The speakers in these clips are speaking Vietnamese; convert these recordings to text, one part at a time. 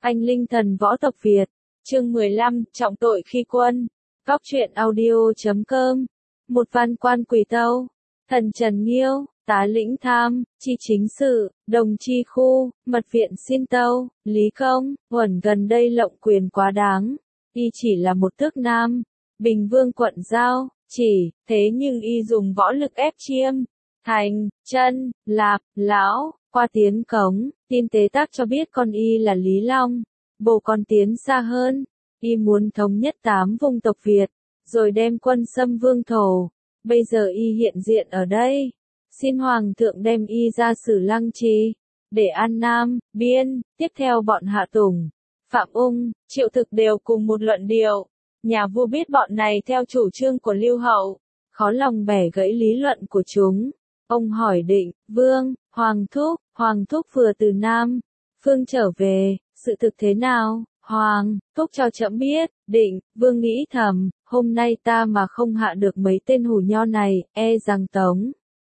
Anh Linh Thần Võ Tộc Việt, chương 15, trọng tội khi quân. Góc truyện audio.com. Một văn quan Quỳ Tâu, thần Trần Nghiêu, tá lĩnh tham, chi chính sự, đồng chi khu, mật viện xin tâu, lý công, Huẩn gần đây lộng quyền quá đáng. Y chỉ là một tước nam, Bình Vương quận giao, chỉ, thế nhưng y dùng võ lực ép Chiêm, Thành, Chân, Lạp, Lão, qua tiến cống, tin tế tác cho biết con y là Lý Long. Bồ còn tiến xa hơn, y muốn thống nhất 8 vùng tộc Việt, rồi đem quân xâm vương thổ. Bây giờ y hiện diện ở đây, xin Hoàng thượng đem y ra xử Lăng Trì, để An Nam, Biên. Tiếp theo bọn Hạ Tùng, Phạm Ung, Triệu Thực đều cùng một luận điệu. Nhà vua biết bọn này theo chủ trương của Lưu Hậu, khó lòng bẻ gãy lý luận của chúng. Ông hỏi Định, Vương, Hoàng thúc vừa từ Nam Phương trở về, sự thực thế nào? Hoàng thúc cho trẫm biết. Định, Vương nghĩ thầm, hôm nay ta mà không hạ được mấy tên hủ nho này, e rằng Tống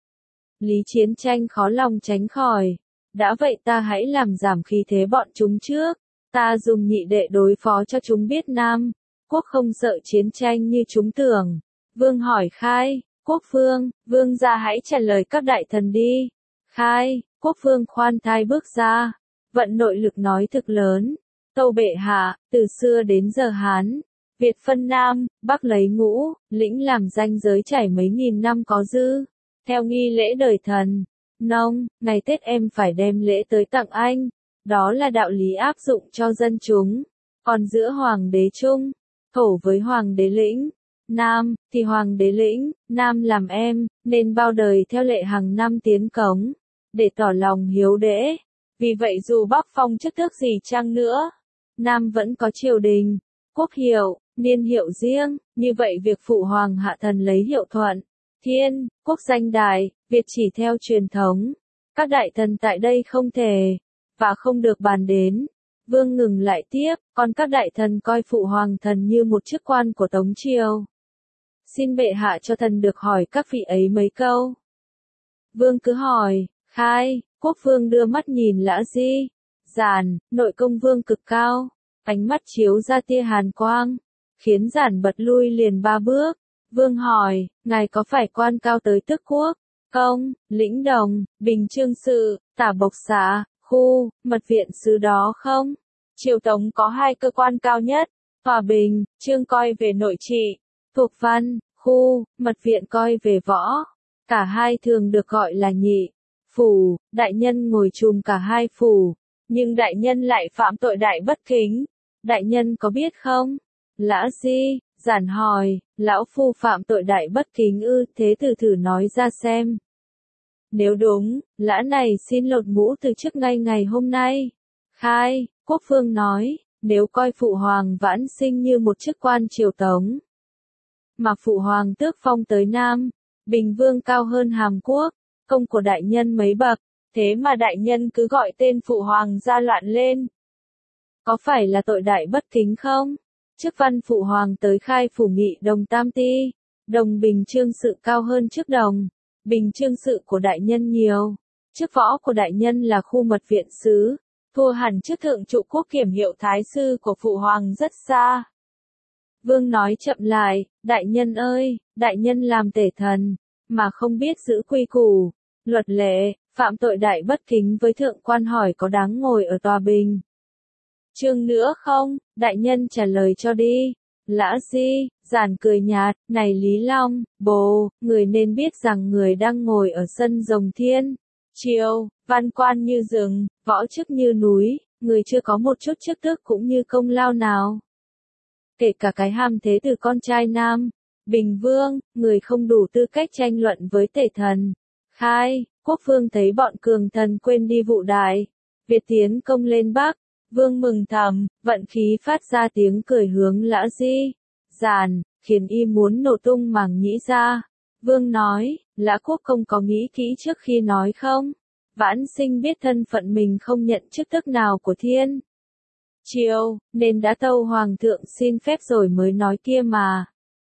Lý chiến tranh khó lòng tránh khỏi. Đã vậy ta hãy làm giảm khí thế bọn chúng trước, ta dùng nhị đệ đối phó cho chúng biết Nam Quốc không sợ chiến tranh như chúng tưởng. Vương hỏi Khai Quốc Vương, Vương gia hãy trả lời các đại thần đi. Khai Quốc Vương khoan thai bước ra, vận nội lực nói thực lớn. Tâu bệ hạ, từ xưa đến giờ Hán Việt phân Nam, Bắc lấy Ngũ, lĩnh làm ranh giới trải mấy nghìn năm có dư. Theo nghi lễ đời thần nông, ngày Tết em phải đem lễ tới tặng anh. Đó là đạo lý áp dụng cho dân chúng. Còn giữa Hoàng đế Trung, Thổ với Hoàng đế lĩnh Nam, thì Hoàng đế lĩnh Nam làm em, nên bao đời theo lệ hàng năm tiến cống, để tỏ lòng hiếu đễ. Vì vậy dù Bắc phong chức tước gì chăng nữa, Nam vẫn có triều đình, quốc hiệu, niên hiệu riêng. Như vậy việc phụ hoàng hạ thần lấy hiệu Thuận, Thiên, quốc danh đài, Việt chỉ theo truyền thống. Các đại thần tại đây không thể, và không được bàn đến. Vương ngừng lại tiếp, còn các đại thần coi phụ hoàng thần như một chức quan của Tống Triều. Xin bệ hạ cho thần được hỏi các vị ấy mấy câu. Vương cứ hỏi. Khai Quốc Vương đưa mắt nhìn Lã Di, Giản, nội công Vương cực cao, ánh mắt chiếu ra tia hàn quang, khiến Giản bật lui liền 3 bước. Vương hỏi, ngài có phải quan cao tới tước quốc, công, lĩnh đồng, bình chương sự, tả bộc xá, khu, mật viện sứ đó không? Triều Tống có 2 cơ quan cao nhất, Hòa Bình, chương coi về nội trị, thuộc văn, khu, mật viện coi về võ. Cả hai thường được gọi là nhị phủ, đại nhân ngồi trùm cả 2 phủ, nhưng đại nhân lại phạm tội đại bất kính. Đại nhân có biết không? Lã Di, Giản hỏi, lão phu phạm tội đại bất kính ư? Thế thử nói ra xem. Nếu đúng, lã này xin lột mũ từ chức ngay ngày hôm nay. Khai Quốc Vương nói, nếu coi phụ hoàng Vãn Sinh như một chức quan triều Tống, mà phụ hoàng tước phong tới Nam Bình Vương cao hơn Hàm Quốc, công của đại nhân mấy bậc, thế mà đại nhân cứ gọi tên phụ hoàng ra loạn lên. Có phải là tội đại bất kính không? Chức văn phụ hoàng tới khai phủ nghị đồng tam ti, đồng bình chương sự cao hơn chức đồng bình chương sự của đại nhân nhiều. Chức võ của đại nhân là khu mật viện sứ, thua hẳn chức thượng trụ quốc kiểm hiệu thái sư của phụ hoàng rất xa. Vương nói chậm lại, đại nhân ơi, đại nhân làm tể thần, mà không biết giữ quy củ, luật lệ, phạm tội đại bất kính với thượng quan, hỏi có đáng ngồi ở tòa bình chương nữa không? Đại nhân trả lời cho đi. Lã Di, Giản cười nhạt, này Lý Long, bồ, người nên biết rằng người đang ngồi ở sân Rồng Thiên Triều, văn quan như rừng, võ chức như núi, người chưa có một chút chức tước cũng như công lao nào. Kể cả cái hàm thế từ con trai Nam Bình Vương, người không đủ tư cách tranh luận với tể thần. Khai Quốc Vương thấy bọn cường thần quên đi vụ đại Việt tiến công lên Bắc. Vương mừng thầm, vận khí phát ra tiếng cười hướng Lã Di, Giản, khiến y muốn nổ tung màng nhĩ ra. Vương nói, Lã Quốc công có nghĩ kỹ trước khi nói không? Vãn Sinh biết thân phận mình không nhận chức tước nào của Thiên Triều, nên đã tâu Hoàng thượng xin phép rồi mới nói kia mà.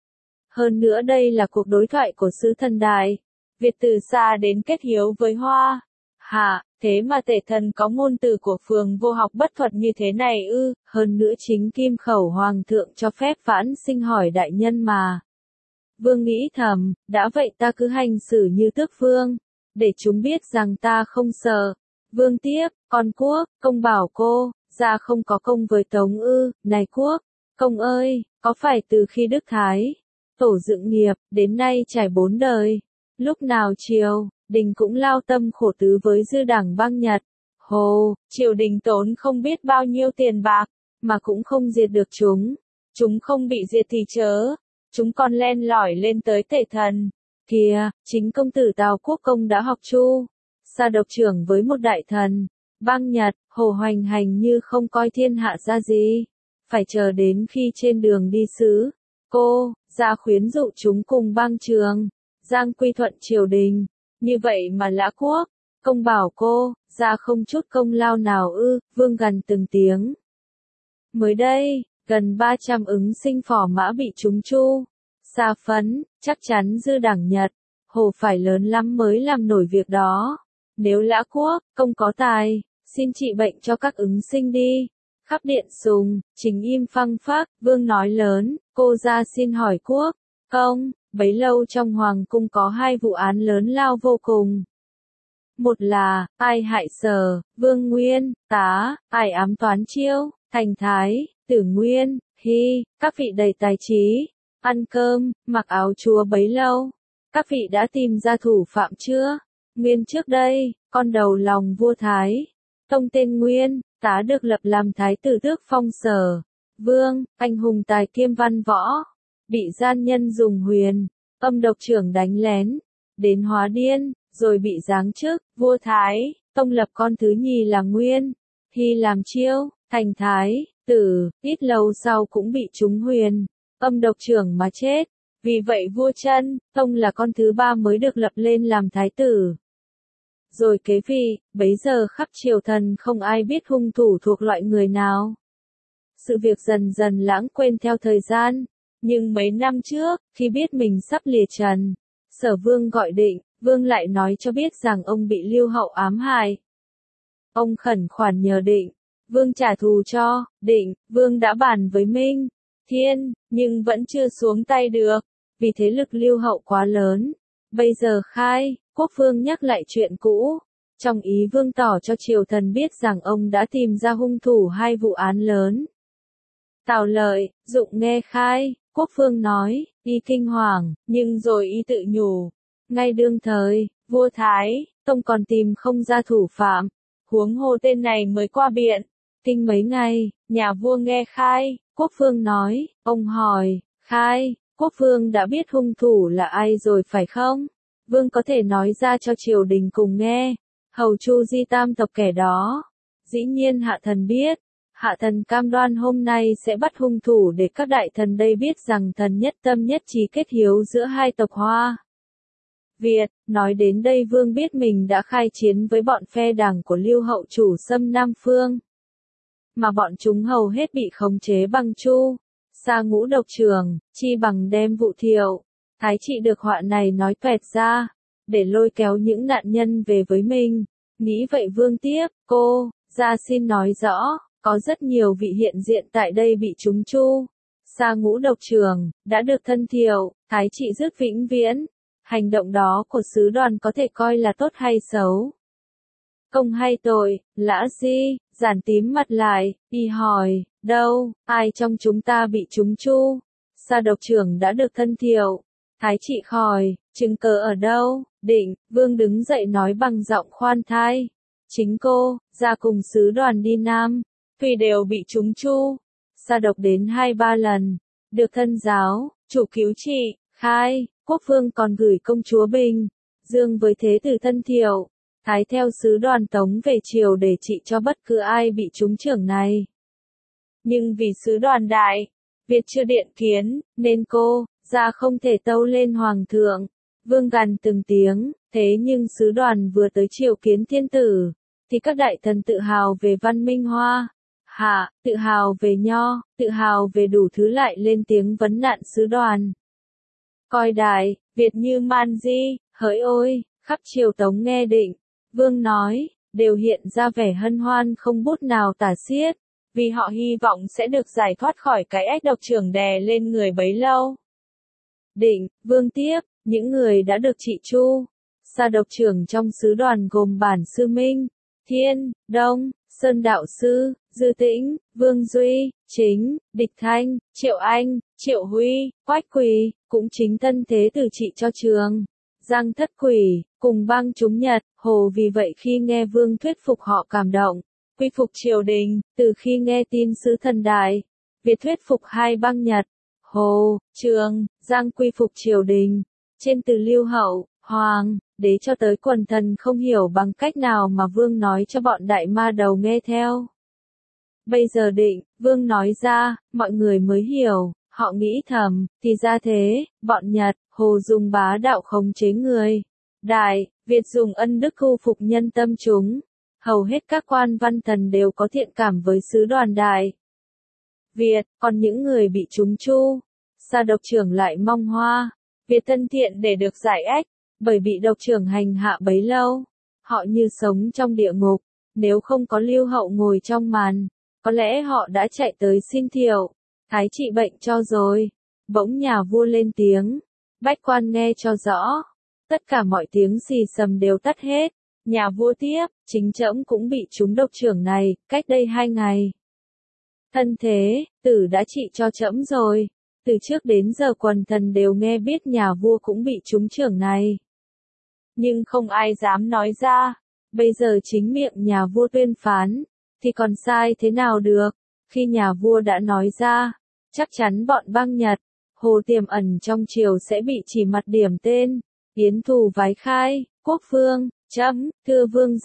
Hơn nữa đây là cuộc đối thoại của sứ thần đại Việt từ xa đến kết hiếu với Hoa Hạ, thế mà tể thần có ngôn từ của phường vô học bất thuật như thế này ư, hơn nữa chính kim khẩu hoàng thượng cho phép vãn sinh hỏi đại nhân mà. Vương nghĩ thầm, đã vậy ta cứ hành xử như tước vương, để chúng biết rằng ta không sợ. Vương tiếp, con Quốc, công bảo cô, ra không có công với Tống ư, này Quốc, công ơi, có phải từ khi Đức Thái, tổ dựng nghiệp, đến nay trải 4 đời, lúc nào triều đình cũng lao tâm khổ tứ với dư đảng băng Nhật. Hồ, triều đình tốn không biết bao nhiêu tiền bạc, mà cũng không diệt được chúng. Chúng không bị diệt thì chớ, chúng còn len lỏi lên tới tể thần. Kìa, chính công tử Tào Quốc Công đã học Chu Sa độc trưởng với một đại thần, băng Nhật, Hồ hoành hành như không coi thiên hạ ra gì. Phải chờ đến khi trên đường đi sứ, cô, ra khuyến dụ chúng cùng băng trường, giang quy thuận triều đình. Như vậy mà Lã Quốc, công bảo cô, ra không chút công lao nào ư, Vương gằn từng tiếng. Mới đây, gần 300 ứng sinh phò mã bị trúng Chu Sa phấn, chắc chắn dư đảng Nhật, Hồ phải lớn lắm mới làm nổi việc đó. Nếu Lã Quốc, công có tài, xin trị bệnh cho các ứng sinh đi. Khắp điện sùng, chính im phăng phắc, Vương nói lớn, cô ra xin hỏi Quốc, công, bấy lâu trong hoàng cung có 2 vụ án lớn lao vô cùng. Một là, ai hại Sở, Vương Nguyên, Tá, ai ám toán Chiêu, Thành Thái, Tử Nguyên, Hy, các vị đầy tài trí, ăn cơm, mặc áo chúa bấy lâu. Các vị đã tìm ra thủ phạm chưa? Nguyên trước đây, con đầu lòng vua Thái, tông tên Nguyên, Tá được lập làm thái tử tước phong Sở, Vương, anh hùng tài kiêm văn võ, bị gian nhân dùng huyền, âm độc trưởng đánh lén, đến hóa điên, rồi bị giáng chức, vua Thái, tông lập con thứ nhì là Nguyên, Hy làm Chiêu, Thành Thái, Tử, ít lâu sau cũng bị trúng huyền, âm độc trưởng mà chết. Vì vậy vua Chân, tông là con thứ 3 mới được lập lên làm thái tử. Rồi kế vị, bấy giờ khắp triều thần không ai biết hung thủ thuộc loại người nào. Sự việc dần dần lãng quên theo thời gian, nhưng mấy năm trước, khi biết mình sắp lìa trần, Sở Vương gọi Định, Vương lại nói cho biết rằng ông bị Lưu Hậu ám hại. Ông khẩn khoản nhờ Định, Vương trả thù cho. Định, Vương đã bàn với Minh Thiên, nhưng vẫn chưa xuống tay được, vì thế lực Lưu Hậu quá lớn. Bây giờ khai, Quốc Vương nhắc lại chuyện cũ, trong ý Vương tỏ cho triều thần biết rằng ông đã tìm ra hung thủ 2 vụ án lớn. Tào Lợi, Dụng nghe khai, Quốc Vương nói, y kinh hoàng, nhưng rồi y tự nhủ. Ngay đương thời, vua Thái, tông còn tìm không ra thủ phạm, huống hồ tên này mới qua biện. Kinh mấy ngày, nhà vua nghe khai, Quốc Vương nói, ông hỏi, khai, Quốc Vương đã biết hung thủ là ai rồi phải không? Vương có thể nói ra cho triều đình cùng nghe. Hầu Chu Di tam tộc kẻ đó. Dĩ nhiên hạ thần biết. Hạ thần cam đoan hôm nay sẽ bắt hung thủ để các đại thần đây biết rằng thần nhất tâm nhất trí kết hiếu giữa 2 tộc Hoa Việt. Nói đến đây Vương biết mình đã khai chiến với bọn phe đảng của Lưu Hậu chủ xâm Nam Phương. Mà bọn chúng hầu hết bị khống chế bằng Chu Sa ngũ độc trưởng, chi bằng đem vụ Thiệu Thái trị được họa này nói toẹt ra, để lôi kéo những nạn nhân về với mình. Nghĩ vậy Vương tiếp, cô, ra xin nói rõ, có rất nhiều vị hiện diện tại đây bị trúng Chu Sa ngũ độc trưởng, đã được thân Thiệu Thái trị dứt vĩnh viễn. Hành động đó của sứ đoàn có thể coi là tốt hay xấu? Công hay tội? Lã Di, giản tím mặt lại, y hỏi, đâu, ai trong chúng ta bị trúng Chu Sa độc trưởng đã được thân Thiệu Thái trị khỏi, chứng cớ ở đâu? Định, Vương đứng dậy nói bằng giọng khoan thai. Chính cô, ra cùng sứ đoàn đi Nam, Thùy đều bị trúng Chu Sa độc đến 2-3 lần, được thân giáo, chủ cứu trị, khai. Quốc Vương còn gửi công chúa Bình Dương với thế tử thân Thiệu Thái theo sứ đoàn Tống về triều để trị cho bất cứ ai bị trúng chưởng này. Nhưng vì sứ đoàn Đại Việt chưa điện kiến, nên cô, ra không thể tâu lên hoàng thượng. Vương gằn từng tiếng, thế nhưng sứ đoàn vừa tới triều kiến thiên tử, thì các đại thần tự hào về văn minh Hoa Hạ, tự hào về nho, tự hào về đủ thứ lại lên tiếng vấn nạn sứ đoàn. Coi Đại Việt như man di, hỡi ôi, khắp triều Tống nghe Định, Vương nói, đều hiện ra vẻ hân hoan không bút nào tả xiết, vì họ hy vọng sẽ được giải thoát khỏi cái ách độc trưởng đè lên người bấy lâu. Định, Vương tiếp, những người đã được trị tru, sa độc trưởng trong sứ đoàn gồm Bản Sư Minh, Thiên, Đông, Sơn Đạo Sư, Dư Tĩnh, Vương Duy, Chính, Địch Thanh, Triệu Anh, Triệu Huy, Quách Quỳ, cũng chính thân thế tử trị cho Trường, Giang Thất Quỷ, cùng bang chúng Nhật, Hồ vì vậy khi nghe Vương thuyết phục họ cảm động, quy phục triều đình, từ khi nghe tin sứ thần Đại Việt thuyết phục hai bang Nhật, Hồ, Trường, Giang quy phục triều đình, trên từ Lưu Hậu, Hoàng, Đế cho tới quần thần không hiểu bằng cách nào mà Vương nói cho bọn đại ma đầu nghe theo. Bây giờ Định, Vương nói ra, mọi người mới hiểu, họ nghĩ thầm, thì ra thế, bọn Nhật, Hồ dùng bá đạo khống chế người. Đại Việt dùng ân đức thu phục nhân tâm chúng. Hầu hết các quan văn thần đều có thiện cảm với sứ đoàn Đại Việt, còn những người bị trúng chu, sa độc trưởng lại mong Hoa Việt thân thiện để được giải ách, bởi bị độc trưởng hành hạ bấy lâu. Họ như sống trong địa ngục, nếu không có Lưu Hậu ngồi trong màn, có lẽ họ đã chạy tới xin Thiệu Thái trị bệnh cho rồi. Bỗng nhà vua lên tiếng, bách quan nghe cho rõ. Tất cả mọi tiếng xì xầm đều tắt hết. Nhà vua tiếp, chính trẫm cũng bị trúng độc trưởng này, cách đây 2 ngày. Thân thế, tử đã trị cho trẫm rồi. Từ trước đến giờ quần thần đều nghe biết nhà vua cũng bị trúng trưởng này. Nhưng không ai dám nói ra. Bây giờ chính miệng nhà vua tuyên phán, thì còn sai thế nào được. Khi nhà vua đã nói ra, chắc chắn bọn bang Nhật, Hồ tiềm ẩn trong triều sẽ bị chỉ mặt điểm tên. Yến Thù vái khai, Quốc Vương, trẫm, thưa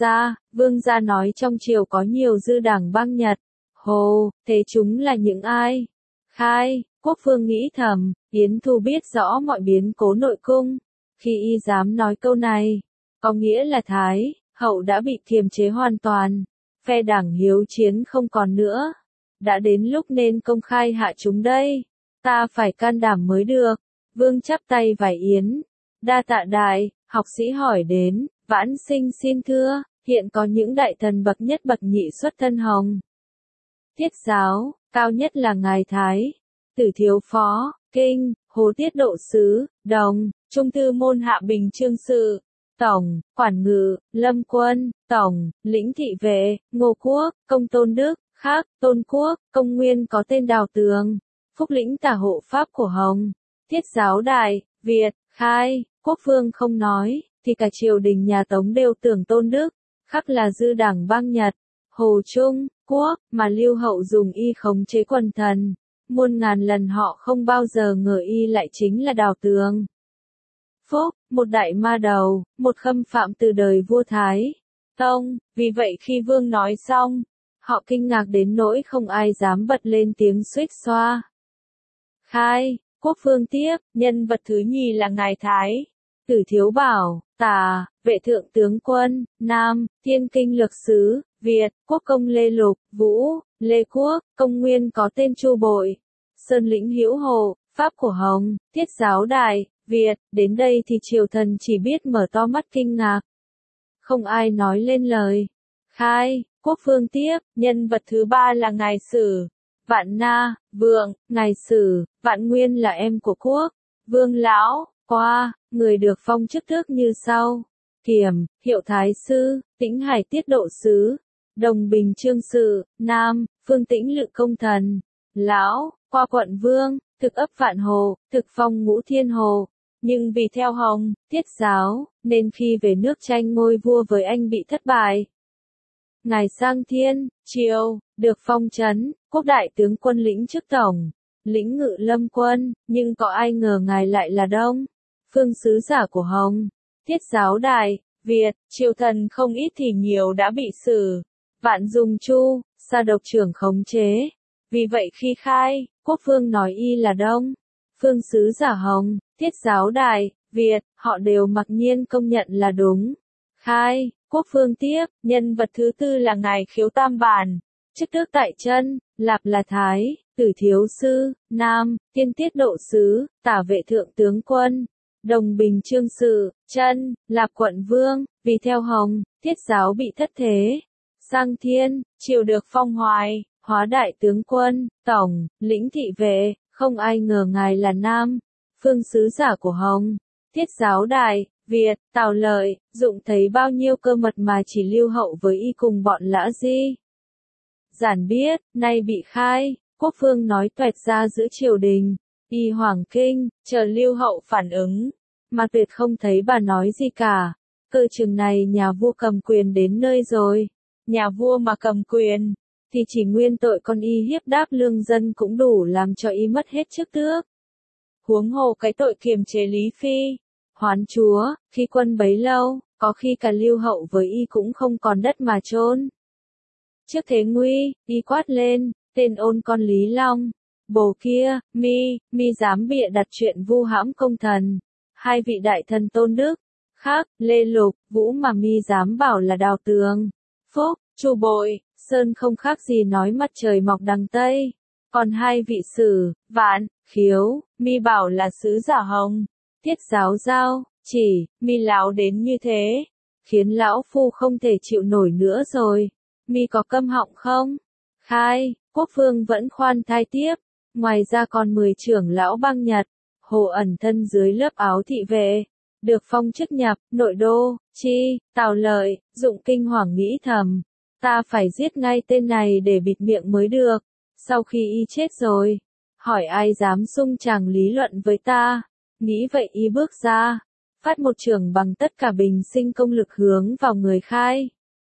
Vương gia nói trong triều có nhiều dư đảng bang Nhật. Hồ, thế chúng là những ai? Khai, Quốc Vương nghĩ thầm, Yến Thù biết rõ mọi biến cố nội cung. Khi y dám nói câu này, có nghĩa là Thái Hậu đã bị kiềm chế hoàn toàn. Phe đảng hiếu chiến không còn nữa. Đã đến lúc nên công khai hạ chúng đây. Ta phải can đảm mới được. Vương chắp tay vái yến. Đa tạ đại, học sĩ hỏi đến, vãn sinh xin thưa, hiện có những đại thần bậc nhất bậc nhị xuất thân hồng. Tiết giáo, cao nhất là Ngài Thái, Tử Thiếu Phó, Kinh, Hồ Tiết Độ Sứ, Đồng, Trung Thư Môn Hạ Bình Chương Sự, Tổng, Quản Ngự, Lâm Quân, Tổng, Lĩnh Thị Vệ, Ngô Quốc, Công Tôn Đức, Khác, Tôn Quốc, Công Nguyên có tên Đào Tường, Phúc Lĩnh tả hộ pháp của Hồng. Tiết giáo Đại Việt, khai, Quốc Vương không nói, thì cả triều đình nhà Tống đều tưởng Tôn Đức, Khắc là dư đảng bang Nhật, Hồ Trung Quốc, mà Lưu Hậu dùng y khống chế quần thần. Muôn ngàn lần họ không bao giờ ngờ y lại chính là Đào Tường. Phúc, một đại ma đầu, một khâm phạm từ đời vua Thái Tông. Vì vậy khi Vương nói xong, họ kinh ngạc đến nỗi không ai dám bật lên tiếng xuýt xoa. Khai, Quốc Vương tiếp, nhân vật thứ nhì là Ngài Thái Tử Thiếu Bảo, Tả, Vệ Thượng Tướng Quân, Nam, Thiên Kinh Lược Sứ, Việt, Quốc công Lê Lục, Vũ, Lê Quốc, Công Nguyên có tên Chu Bội, Sơn Lĩnh Hữu Hộ, Pháp của Hồng, Tiết giáo Đại Việt. Đến đây thì triều thần chỉ biết mở to mắt kinh ngạc. Không ai nói lên lời. Khai, Quốc Vương tiếp, nhân vật thứ ba là Ngài Sử Vạn Na, Vượng, Ngài Sử Vạn Nguyên là em của Quốc Vương Lão, qua, người được phong chức tước như sau. Kiểm, Hiệu Thái Sư, Tĩnh Hải Tiết Độ Sứ, Đồng Bình Chương Sự, Nam, Phương Tĩnh Lự Công Thần, Lão, qua quận Vương, thực ấp Vạn Hồ, thực phong Ngũ Thiên Hồ. Nhưng vì theo Hồng, Tiết giáo, nên khi về nước tranh ngôi vua với anh bị thất bại. Ngài sang Thiên, Triều, được phong trấn, Quốc Đại Tướng Quân lĩnh chức Tổng, lĩnh ngự Lâm Quân, nhưng có ai ngờ Ngài lại là Đông Phương sứ giả của Hồng. Tiết giáo Đại Việt, triều thần không ít thì nhiều đã bị Sử Vạn dùng chu, sa độc trưởng khống chế. Vì vậy khi khai, Quốc Vương nói y là Đông Phương sứ giả Hồng, Tiết giáo Đại Việt, họ đều mặc nhiên công nhận là đúng. Khai, Quốc Vương tiếp, nhân vật thứ tư là Ngài Khiếu Tam Bản, chức tước tại Chân, Lạp là Thái Tử Thiếu Sư, Nam, Thiên Tiết Độ Sứ, Tả Vệ Thượng Tướng Quân, Đồng Bình Chương Sự, Chân, Lạp quận Vương, Vì theo Hồng, Thiết giáo bị thất thế. Sang thiên, triều được phong hoài, hóa đại tướng quân, tổng, lĩnh thị vệ, không ai ngờ ngài là nam, phương sứ giả của Hồng. Thiết giáo đại, Việt, Tào Lợi, Dụng thấy bao nhiêu cơ mật mà chỉ lưu hậu với y cùng bọn Lã Di. Giản biết, nay bị khai, quốc phương nói toẹt ra giữa triều đình, y hoàng kinh, chờ lưu hậu phản ứng, mà tuyệt không thấy bà nói gì cả. Cơ chừng này nhà vua cầm quyền đến nơi rồi, nhà vua mà cầm quyền, thì chỉ nguyên tội con y hiếp đáp lương dân cũng đủ làm cho y mất hết chức tước. Huống hồ cái tội kiềm chế Lý Phi, hoán chúa, khi quân bấy lâu, có khi cả lưu hậu với y cũng không còn đất mà chôn. Trước thế nguy, y quát lên, tên ôn con Lý Long, bồ kia, mi dám bịa đặt chuyện vu hãm công thần. Hai vị đại thần tôn đức, khác, Lê Lục, Vũ mà mi dám bảo là Đào Tường, Phúc, Chu Bội, Sơn không khác gì nói mặt trời mọc đằng Tây. Còn hai vị Sử, Vạn, Khiếu, mi bảo là sứ giả Hồng. Thiết giáo giao, chỉ, mi láo đến như thế, khiến lão phu không thể chịu nổi nữa rồi. Mi có câm họng không? Khai, quốc vương vẫn khoan thai tiếp. Ngoài ra còn 10 trưởng lão bang Nhật, hồ ẩn thân dưới lớp áo thị vệ, được phong chức nhập, nội đô, chi, Tào Lợi, Dụng kinh hoàng nghĩ thầm. Ta phải giết ngay tên này để bịt miệng mới được. Sau khi y chết rồi, hỏi ai dám xung chàng lý luận với ta. Nghĩ vậy y bước ra, phát một chưởng bằng tất cả bình sinh công lực hướng vào người Khai.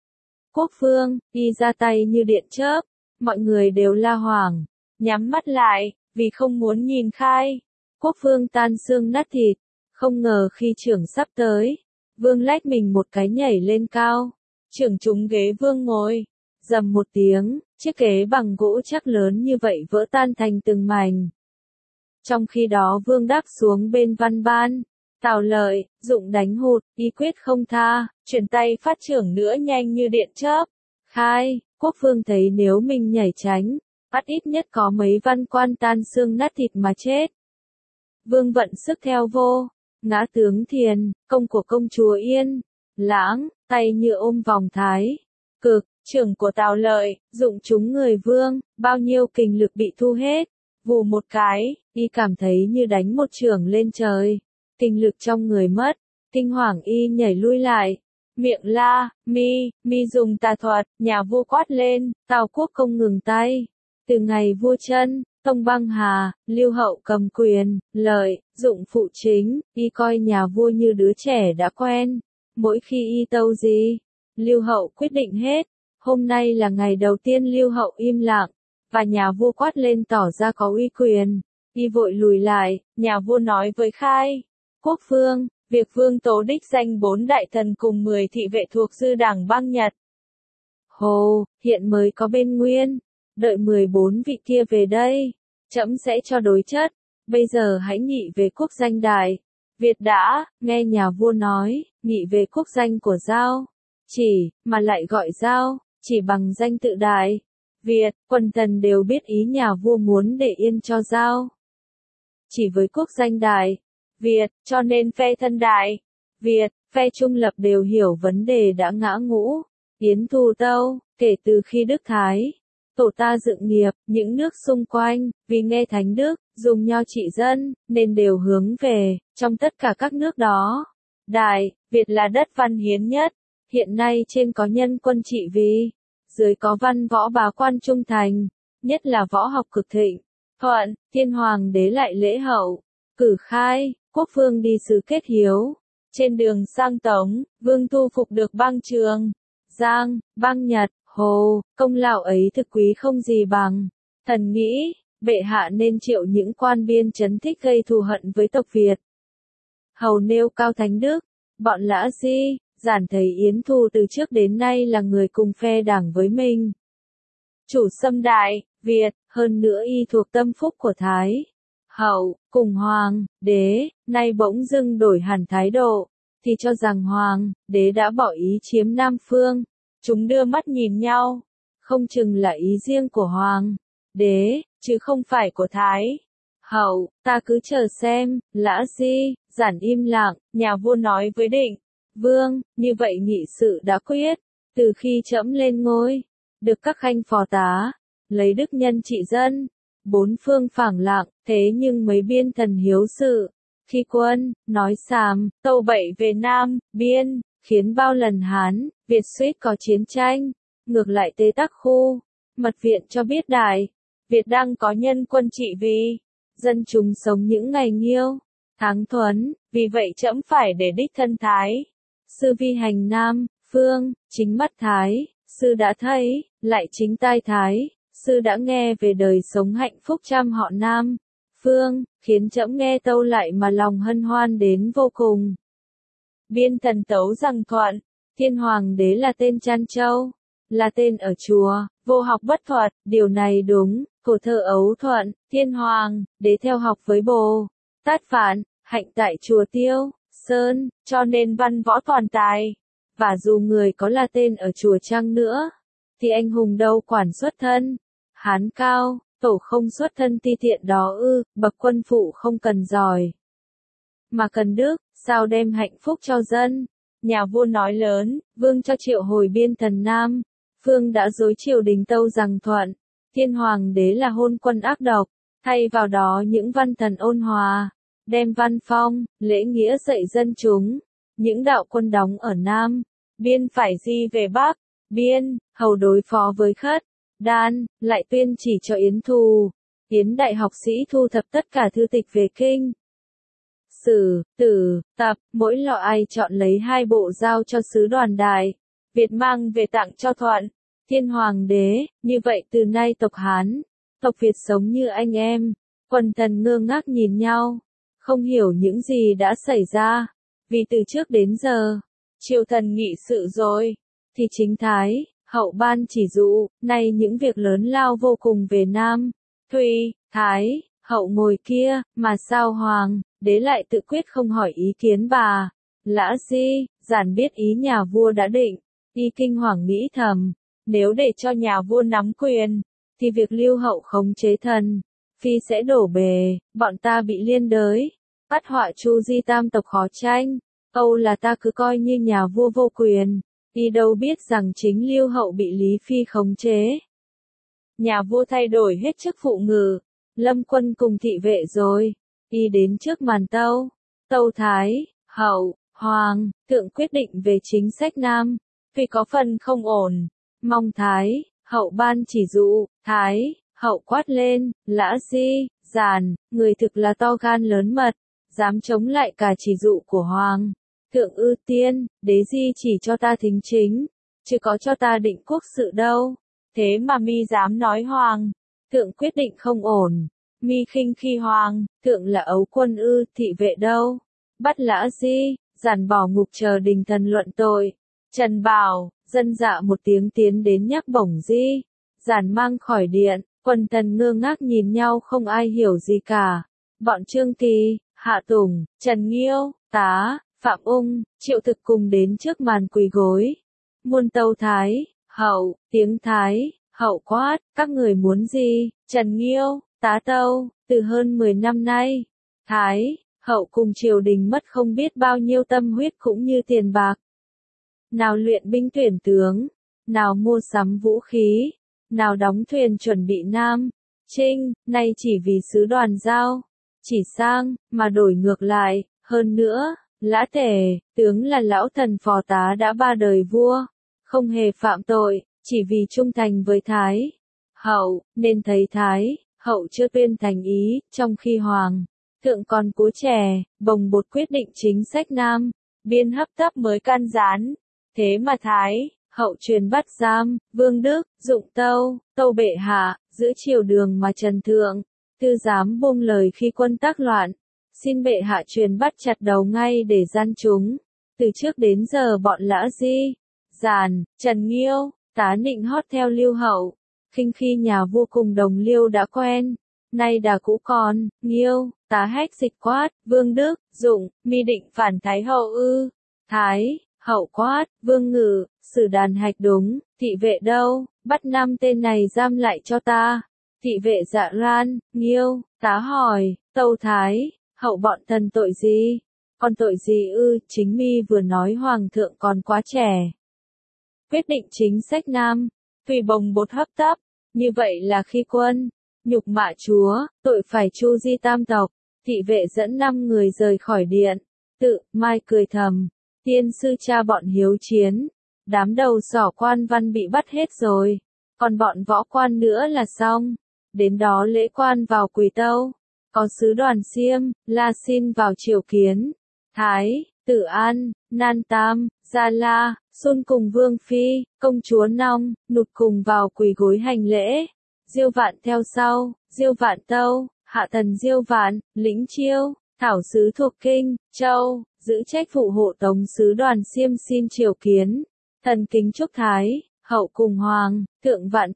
Quốc phương, y ra tay như điện chớp, mọi người đều la hoảng, nhắm mắt lại, vì không muốn nhìn Khai. Quốc phương tan xương nát thịt, không ngờ khi chưởng sắp tới, vương lách mình một cái nhảy lên cao, chưởng trúng ghế vương ngồi, rầm một tiếng, chiếc ghế bằng gỗ chắc lớn như vậy vỡ tan thành từng mảnh. Trong khi đó vương đáp xuống bên Văn Ban, Tào Lợi, Dụng đánh hụt, y quyết không tha, chuyển tay phát chưởng nữa nhanh như điện chớp. Khai, quốc vương thấy nếu mình nhảy tránh, bắt ít nhất có mấy văn quan tan xương nát thịt mà chết. Vương vận sức theo vô, ngã tướng Thiền, công của công chúa Yên, Lãng, tay như ôm vòng thái. Cực, chưởng của Tào Lợi, Dụng trúng người vương, bao nhiêu kình lực bị thu hết. Vù một cái, y cảm thấy như đánh một chưởng lên trời. Kinh lực trong người mất, kinh hoàng y nhảy lui lại. Miệng la, mi dùng tà thuật, nhà vua quát lên, Tào quốc công ngừng tay. Từ ngày vua Chân, Tông băng hà, Lưu hậu cầm quyền, Lợi, Dụng phụ chính, y coi nhà vua như đứa trẻ đã quen. Mỗi khi y tâu gì, Lưu hậu quyết định hết. Hôm nay là ngày đầu tiên Lưu hậu im lặng, và nhà vua quát lên tỏ ra có uy quyền. Y vội lùi lại, nhà vua nói với Khai. Quốc phương, việc vương tố đích danh 4 đại thần cùng 10 thị vệ thuộc dư đảng bang Nhật. Hồ, hiện mới có bên Nguyên, đợi 14 vị kia về đây, trẫm sẽ cho đối chất, bây giờ hãy nghị về quốc danh đại. Việt đã, nghe nhà vua nói, nghị về quốc danh của Giao, chỉ, mà lại gọi Giao, chỉ bằng danh tự đại. Việt, quần thần đều biết ý nhà vua muốn để yên cho Giao. Chỉ với quốc danh đại. Việt, cho nên phe thân đại, Việt, phe trung lập đều hiểu vấn đề đã ngã ngũ. Yến Thù Tâu, kể từ khi Đức Thái, tổ ta dựng nghiệp, những nước xung quanh, vì nghe Thánh Đức, dùng nho trị dân, nên đều hướng về, trong tất cả các nước đó. Đại, Việt là đất văn hiến nhất, hiện nay trên có nhân quân trị vì, dưới có văn võ bá quan trung thành, nhất là võ học cực thịnh. Thuận, thiên hoàng đế lại lễ hậu, cử Khai, quốc vương đi sứ kết hiếu. Trên đường sang Tống, vương thu phục được bang Trường, Giang, bang Nhật, Hồ, công lao ấy thực quý không gì bằng. Thần nghĩ, bệ hạ nên triệu những quan biên trấn thích gây thù hận với tộc Việt. Hầu nêu cao Thánh Đức, bọn Lã Di, Giản thấy Yến Thù từ trước đến nay là người cùng phe đảng với mình. Chủ xâm đại, Việt, hơn nữa y thuộc tâm phúc của Thái Hậu, cùng Hoàng, đế, nay bỗng dưng đổi hẳn thái độ, thì cho rằng Hoàng, đế đã bỏ ý chiếm Nam Phương. Chúng đưa mắt nhìn nhau, không chừng là ý riêng của Hoàng, đế, chứ không phải của Thái Hậu, ta cứ chờ xem. Lã Di, Giản im lặng, nhà vua nói với Định, Vương, như vậy nghị sự đã quyết, từ khi trẫm lên ngôi, được các khanh phò tá, lấy đức nhân trị dân, bốn phương phẳng lặng, thế nhưng mấy biên thần hiếu sự, khi quân, nói xàm, tâu bậy về Nam, Biên, khiến bao lần Hán, Việt suýt có chiến tranh, ngược lại Tây Tắc Khu, mật viện cho biết đại, Việt đang có nhân quân trị vì, dân chúng sống những ngày nghiêu, tháng thuấn, vì vậy trẫm phải để đích thân Thái, sư vi hành Nam, Phương, chính mắt Thái, sư đã thấy, lại chính tai Thái, sư đã nghe về đời sống hạnh phúc trăm họ Nam, Phương, khiến trẫm nghe tâu lại mà lòng hân hoan đến vô cùng. Biên thần tấu rằng thuận, thiên hoàng đế là tên Trăn Châu, là tên ở chùa, vô học bất thuật, điều này đúng, cổ thơ ấu thuận, thiên hoàng, đế theo học với Bồ Tát Phạn, hạnh tại chùa Tiêu, Sơn, cho nên văn võ toàn tài. Và dù người có là tên ở chùa chăng nữa, thì anh hùng đâu quản xuất thân. Hán cao, tổ không xuất thân ti tiện đó ư, bậc quân phụ không cần giỏi, mà cần đức, sao đem hạnh phúc cho dân. Nhà vua nói lớn, vương cho triệu hồi biên thần Nam, Phương đã dối triều đình tâu rằng thuận, thiên hoàng đế là hôn quân ác độc, thay vào đó những văn thần ôn hòa, đem văn phong, lễ nghĩa dạy dân chúng, những đạo quân đóng ở Nam, Biên phải di về Bắc, Biên, hầu đối phó với Khất, Đan, lại tuyên chỉ cho Yến Thù, Yến đại học sĩ thu thập tất cả thư tịch về kinh. Sử, tử, tập, mỗi lọ ai chọn lấy 2 bộ giao cho sứ đoàn đại, Việt mang về tặng cho Thuận, thiên hoàng đế, như vậy từ nay tộc Hán, tộc Việt sống như anh em, quần thần ngơ ngác nhìn nhau, không hiểu những gì đã xảy ra, vì từ trước đến giờ, triều thần nghị sự rồi, thì chính Thái, hậu ban chỉ dụ, nay những việc lớn lao vô cùng về Nam, Thùy, Thái, hậu ngồi kia, mà sao hoàng, đế lại tự quyết không hỏi ý kiến bà, Lã Di, giản biết ý nhà vua đã định, y kinh hoàng nghĩ thầm, nếu để cho nhà vua nắm quyền, thì việc Lưu Hậu khống chế thần, phi sẽ đổ bề, bọn ta bị liên đới, bắt họa Chu Di tam tộc khó tranh, âu là ta cứ coi như nhà vua vô quyền, y đâu biết rằng chính Lưu Hậu bị Lý Phi khống chế. Nhà vua thay đổi hết chức phụ ngự, lâm quân cùng thị vệ rồi, y đến trước màn tâu, tâu Thái, hậu, hoàng, thượng quyết định về chính sách Nam, vì có phần không ổn, mong Thái, hậu ban chỉ dụ, Thái, hậu quát lên, Lã Di, giản, người thực là to gan lớn mật, dám chống lại cả chỉ dụ của hoàng, thượng ưu tiên, đế di chỉ cho ta thính chính, chứ có cho ta định quốc sự đâu, thế mà mi dám nói hoàng, thượng quyết định không ổn, mi khinh khi hoàng, thượng là ấu quân ư, thị vệ đâu, bắt Lã Di, giản bỏ ngục chờ đình thần luận tội, Trần Bảo, dân dạ một tiếng tiến đến nhắc bổng Di, giản mang khỏi điện, quần thần ngơ ngác nhìn nhau không ai hiểu gì cả, bọn Trương Kỳ, Hạ Tùng, Trần Nghiêu, Tá, Phạm Ung, Triệu Thực cùng đến trước màn quỳ gối, muôn tâu Thái, hậu, tiếng Thái, hậu quát, các người muốn gì, Trần Nghiêu, Tá tâu, từ hơn 10 năm nay, Thái, hậu cùng triều đình mất không biết bao nhiêu tâm huyết cũng như tiền bạc. Nào luyện binh tuyển tướng, nào mua sắm vũ khí, nào đóng thuyền chuẩn bị Nam, Trinh, nay chỉ vì sứ đoàn giao, chỉ sang, mà đổi ngược lại, hơn nữa, Lã Tể, tướng là lão thần phò tá đã 3 đời vua, không hề phạm tội, chỉ vì trung thành với Thái, hậu, nên thấy Thái, hậu chưa tuyên thành ý, trong khi hoàng, thượng còn cú trẻ, bồng bột quyết định chính sách Nam, Biên hấp tấp mới can gián, thế mà Thái, hậu truyền bắt giam, Vương Đức, Dụng Tâu, Tâu bệ hạ, giữ triều đường mà Trần Thượng, tư dám buông lời khi quân tác loạn, xin bệ hạ truyền bắt chặt đầu ngay để gian chúng, từ trước đến giờ bọn Lã Di, giản, Trần Nghiêu, Tá nịnh hót theo Lưu Hậu, khinh khi nhà vua cùng đồng Liêu đã quen, nay đà cũ còn, Nghiêu, Tá hét dịch quát, Vương Đức, Dụng, mi định phản Thái hậu ư, Thái, hậu quát, Vương Ngự, xử đàn hạch đúng, thị vệ đâu, bắt 5 tên này giam lại cho ta, thị vệ dạ ran, Nghiêu, Tá hỏi, tâu Thái, hậu bọn thần tội gì, Còn tội gì ư, chính mi vừa nói hoàng thượng còn quá trẻ. Quyết định chính sách Nam, tùy bồng bột hấp tấp, như vậy là khi quân, nhục mạ chúa, tội phải chu di tam tộc, thị vệ dẫn 5 người rời khỏi điện, tự, mai cười thầm, tiên sư cha bọn hiếu chiến, đám đầu sỏ quan văn bị bắt hết rồi, còn bọn võ quan nữa là xong, đến đó lễ quan vào Quỳ Tâu, có sứ đoàn Xiêm, La xin vào triều kiến, Thái, Tử An, Nan Tam, Gia La, Sun cùng Vương Phi, công chúa Nong, Nụt cùng vào quỳ gối hành lễ. Diêu Vạn theo sau, Diêu Vạn Tâu, hạ thần Diêu Vạn, lĩnh Chiêu, thảo sứ thuộc Kinh, Châu, giữ trách phụ hộ tống sứ đoàn Xiêm xin triều kiến. Thần kính chúc Thái, hậu cùng Hoàng, thượng vạn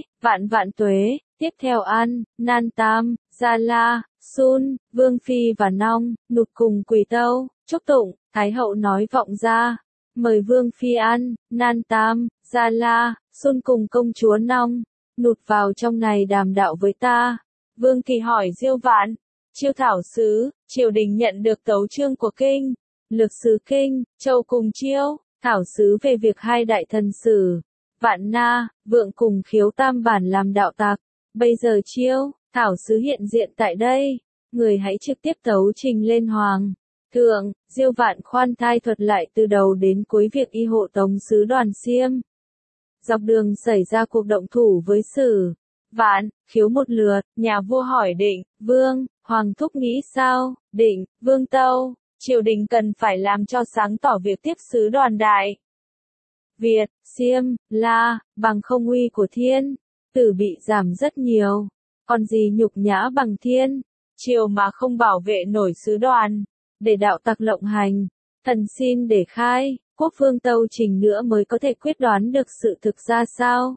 tuế, tiếp theo An, Nan Tam, Gia La, Sun, Vương Phi và Nong, Nụt cùng Quỳ Tâu, chúc tụng, Thái hậu nói vọng ra. Mời Vương Phi An, Nan Tam, Gia La, Sun cùng công chúa Nong, Nụt vào trong này đàm đạo với ta. Vương Kỳ hỏi Diêu Vạn, Chiêu thảo sứ, triều đình nhận được tấu chương của Kinh, lược sứ Kinh, Châu cùng Chiêu, thảo sứ về việc hai đại thần sử, Vạn Na, Vượng cùng Khiếu Tam bản làm đạo tặc. Bây giờ Chiêu, thảo sứ hiện diện tại đây, người hãy trực tiếp tấu trình lên Hoàng thượng. Diêu Vạn khoan thai thuật lại từ đầu đến cuối việc y hộ tống sứ đoàn Xiêm. Dọc đường xảy ra cuộc động thủ với Sử, Vạn, Khiếu một lượt, nhà vua hỏi Định, Vương, Hoàng thúc nghĩ sao? Định, Vương tâu, triều đình cần phải làm cho sáng tỏ việc tiếp sứ đoàn Đại Việt, Xiêm, La, bằng không uy của thiên, tử bị giảm rất nhiều, còn gì nhục nhã bằng thiên, triều mà không bảo vệ nổi sứ đoàn, để đạo tặc lộng hành, thần xin để khai, quốc vương tâu trình nữa mới có thể quyết đoán được sự thực ra sao.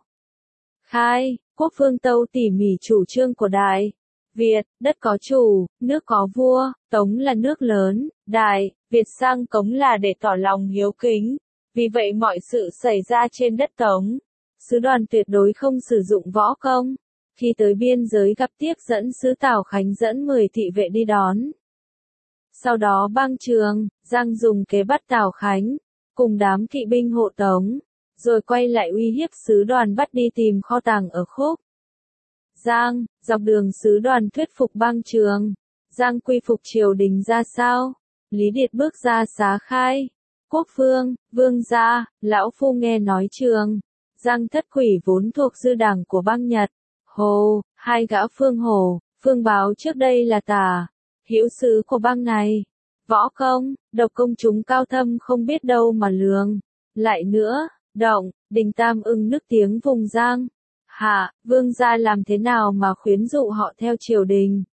Khai, quốc vương tâu tỉ mỉ chủ trương của Đại Việt, đất có chủ, nước có vua, Tống là nước lớn, Đại Việt sang Cống là để tỏ lòng hiếu kính, vì vậy mọi sự xảy ra trên đất Tống, sứ đoàn tuyệt đối không sử dụng võ công. Khi tới biên giới gặp tiếp dẫn sứ Tào Khánh dẫn 10 thị vệ đi đón. Sau đó băng Trường, Giang dùng kế bắt Tào Khánh, cùng đám kỵ binh hộ tống, rồi quay lại uy hiếp sứ đoàn bắt đi tìm kho tàng ở Khúc Giang. Dọc đường sứ đoàn thuyết phục băng Trường, Giang quy phục triều đình ra sao. Lý Điệt bước ra xá khai, quốc vương, vương gia, lão phu nghe nói Trường, Giang thất quỷ vốn thuộc dư đảng của băng Nhật. Hồ, hai gã Phương Hồ, Phương Báo trước đây là tả hữu sứ của băng này. Võ công, độc công chúng cao thâm không biết đâu mà lường. Lại nữa, Động, Đình Tam ưng nức tiếng vùng Giang. Hạ, vương gia làm thế nào mà khuyến dụ họ theo triều đình?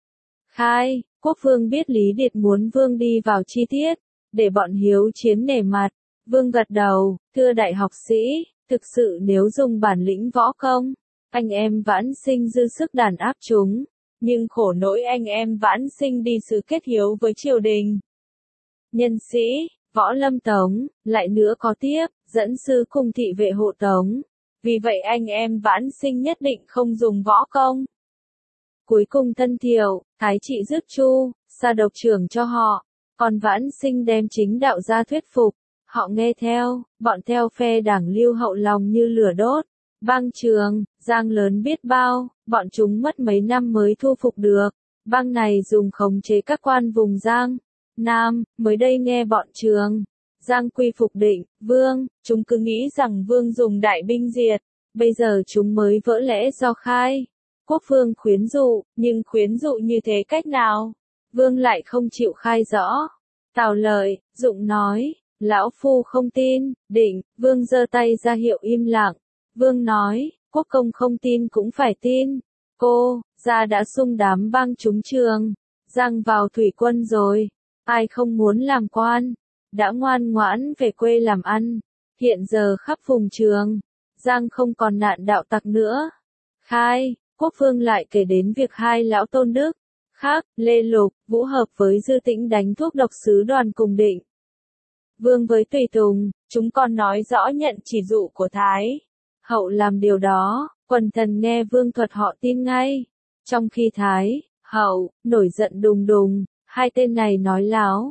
Khai, quốc vương biết Lý Điệt muốn vương đi vào chi tiết, để bọn hiếu chiến nể mặt. Vương gật đầu, thưa đại học sĩ, thực sự nếu dùng bản lĩnh võ công, anh em Vãn Sinh dư sức đàn áp chúng, nhưng khổ nỗi anh em Vãn Sinh đi sứ kết hiếu với triều đình. Nhân sĩ, võ lâm Tống, lại nữa có tiếp, dẫn sứ cùng thị vệ hộ tống. Vì vậy anh em Vãn Sinh nhất định không dùng võ công. Cuối cùng Thân Thiệu, Thái trị rước Chu, sa độc trưởng cho họ, còn Vãn Sinh đem chính đạo ra thuyết phục. Họ nghe theo, bọn theo phe đảng Lưu Hậu lòng như lửa đốt. Băng Trường, Giang lớn biết bao, bọn chúng mất mấy năm mới thu phục được. Băng này dùng khống chế các quan vùng Giang Nam, mới đây nghe bọn Trường, Giang quy phục Định, Vương, chúng cứ nghĩ rằng Vương dùng đại binh diệt, bây giờ chúng mới vỡ lẽ do khai. Quốc vương khuyến dụ, nhưng khuyến dụ như thế cách nào? Vương lại không chịu khai rõ. Tào Lợi, Dụng nói, lão phu không tin. Định, Vương giơ tay ra hiệu im lặng. Vương nói, quốc công không tin cũng phải tin. Cô, gia đã xung đám băng chúng Trường, Giang vào thủy quân rồi. Ai không muốn làm quan, đã ngoan ngoãn về quê làm ăn. Hiện giờ khắp vùng Trường, Giang không còn nạn đạo tặc nữa. Khai, quốc vương lại kể đến việc hai lão tôn đức, khác, Lê Lục, Vũ hợp với Dư Tĩnh đánh thuốc độc sứ đoàn cùng Định Vương với tùy tùng, chúng còn nói rõ nhận chỉ dụ của Thái Hậu làm điều đó, quần thần nghe vương thuật họ tin ngay. Trong khi Thái Hậu nổi giận đùng đùng, hai tên này nói láo,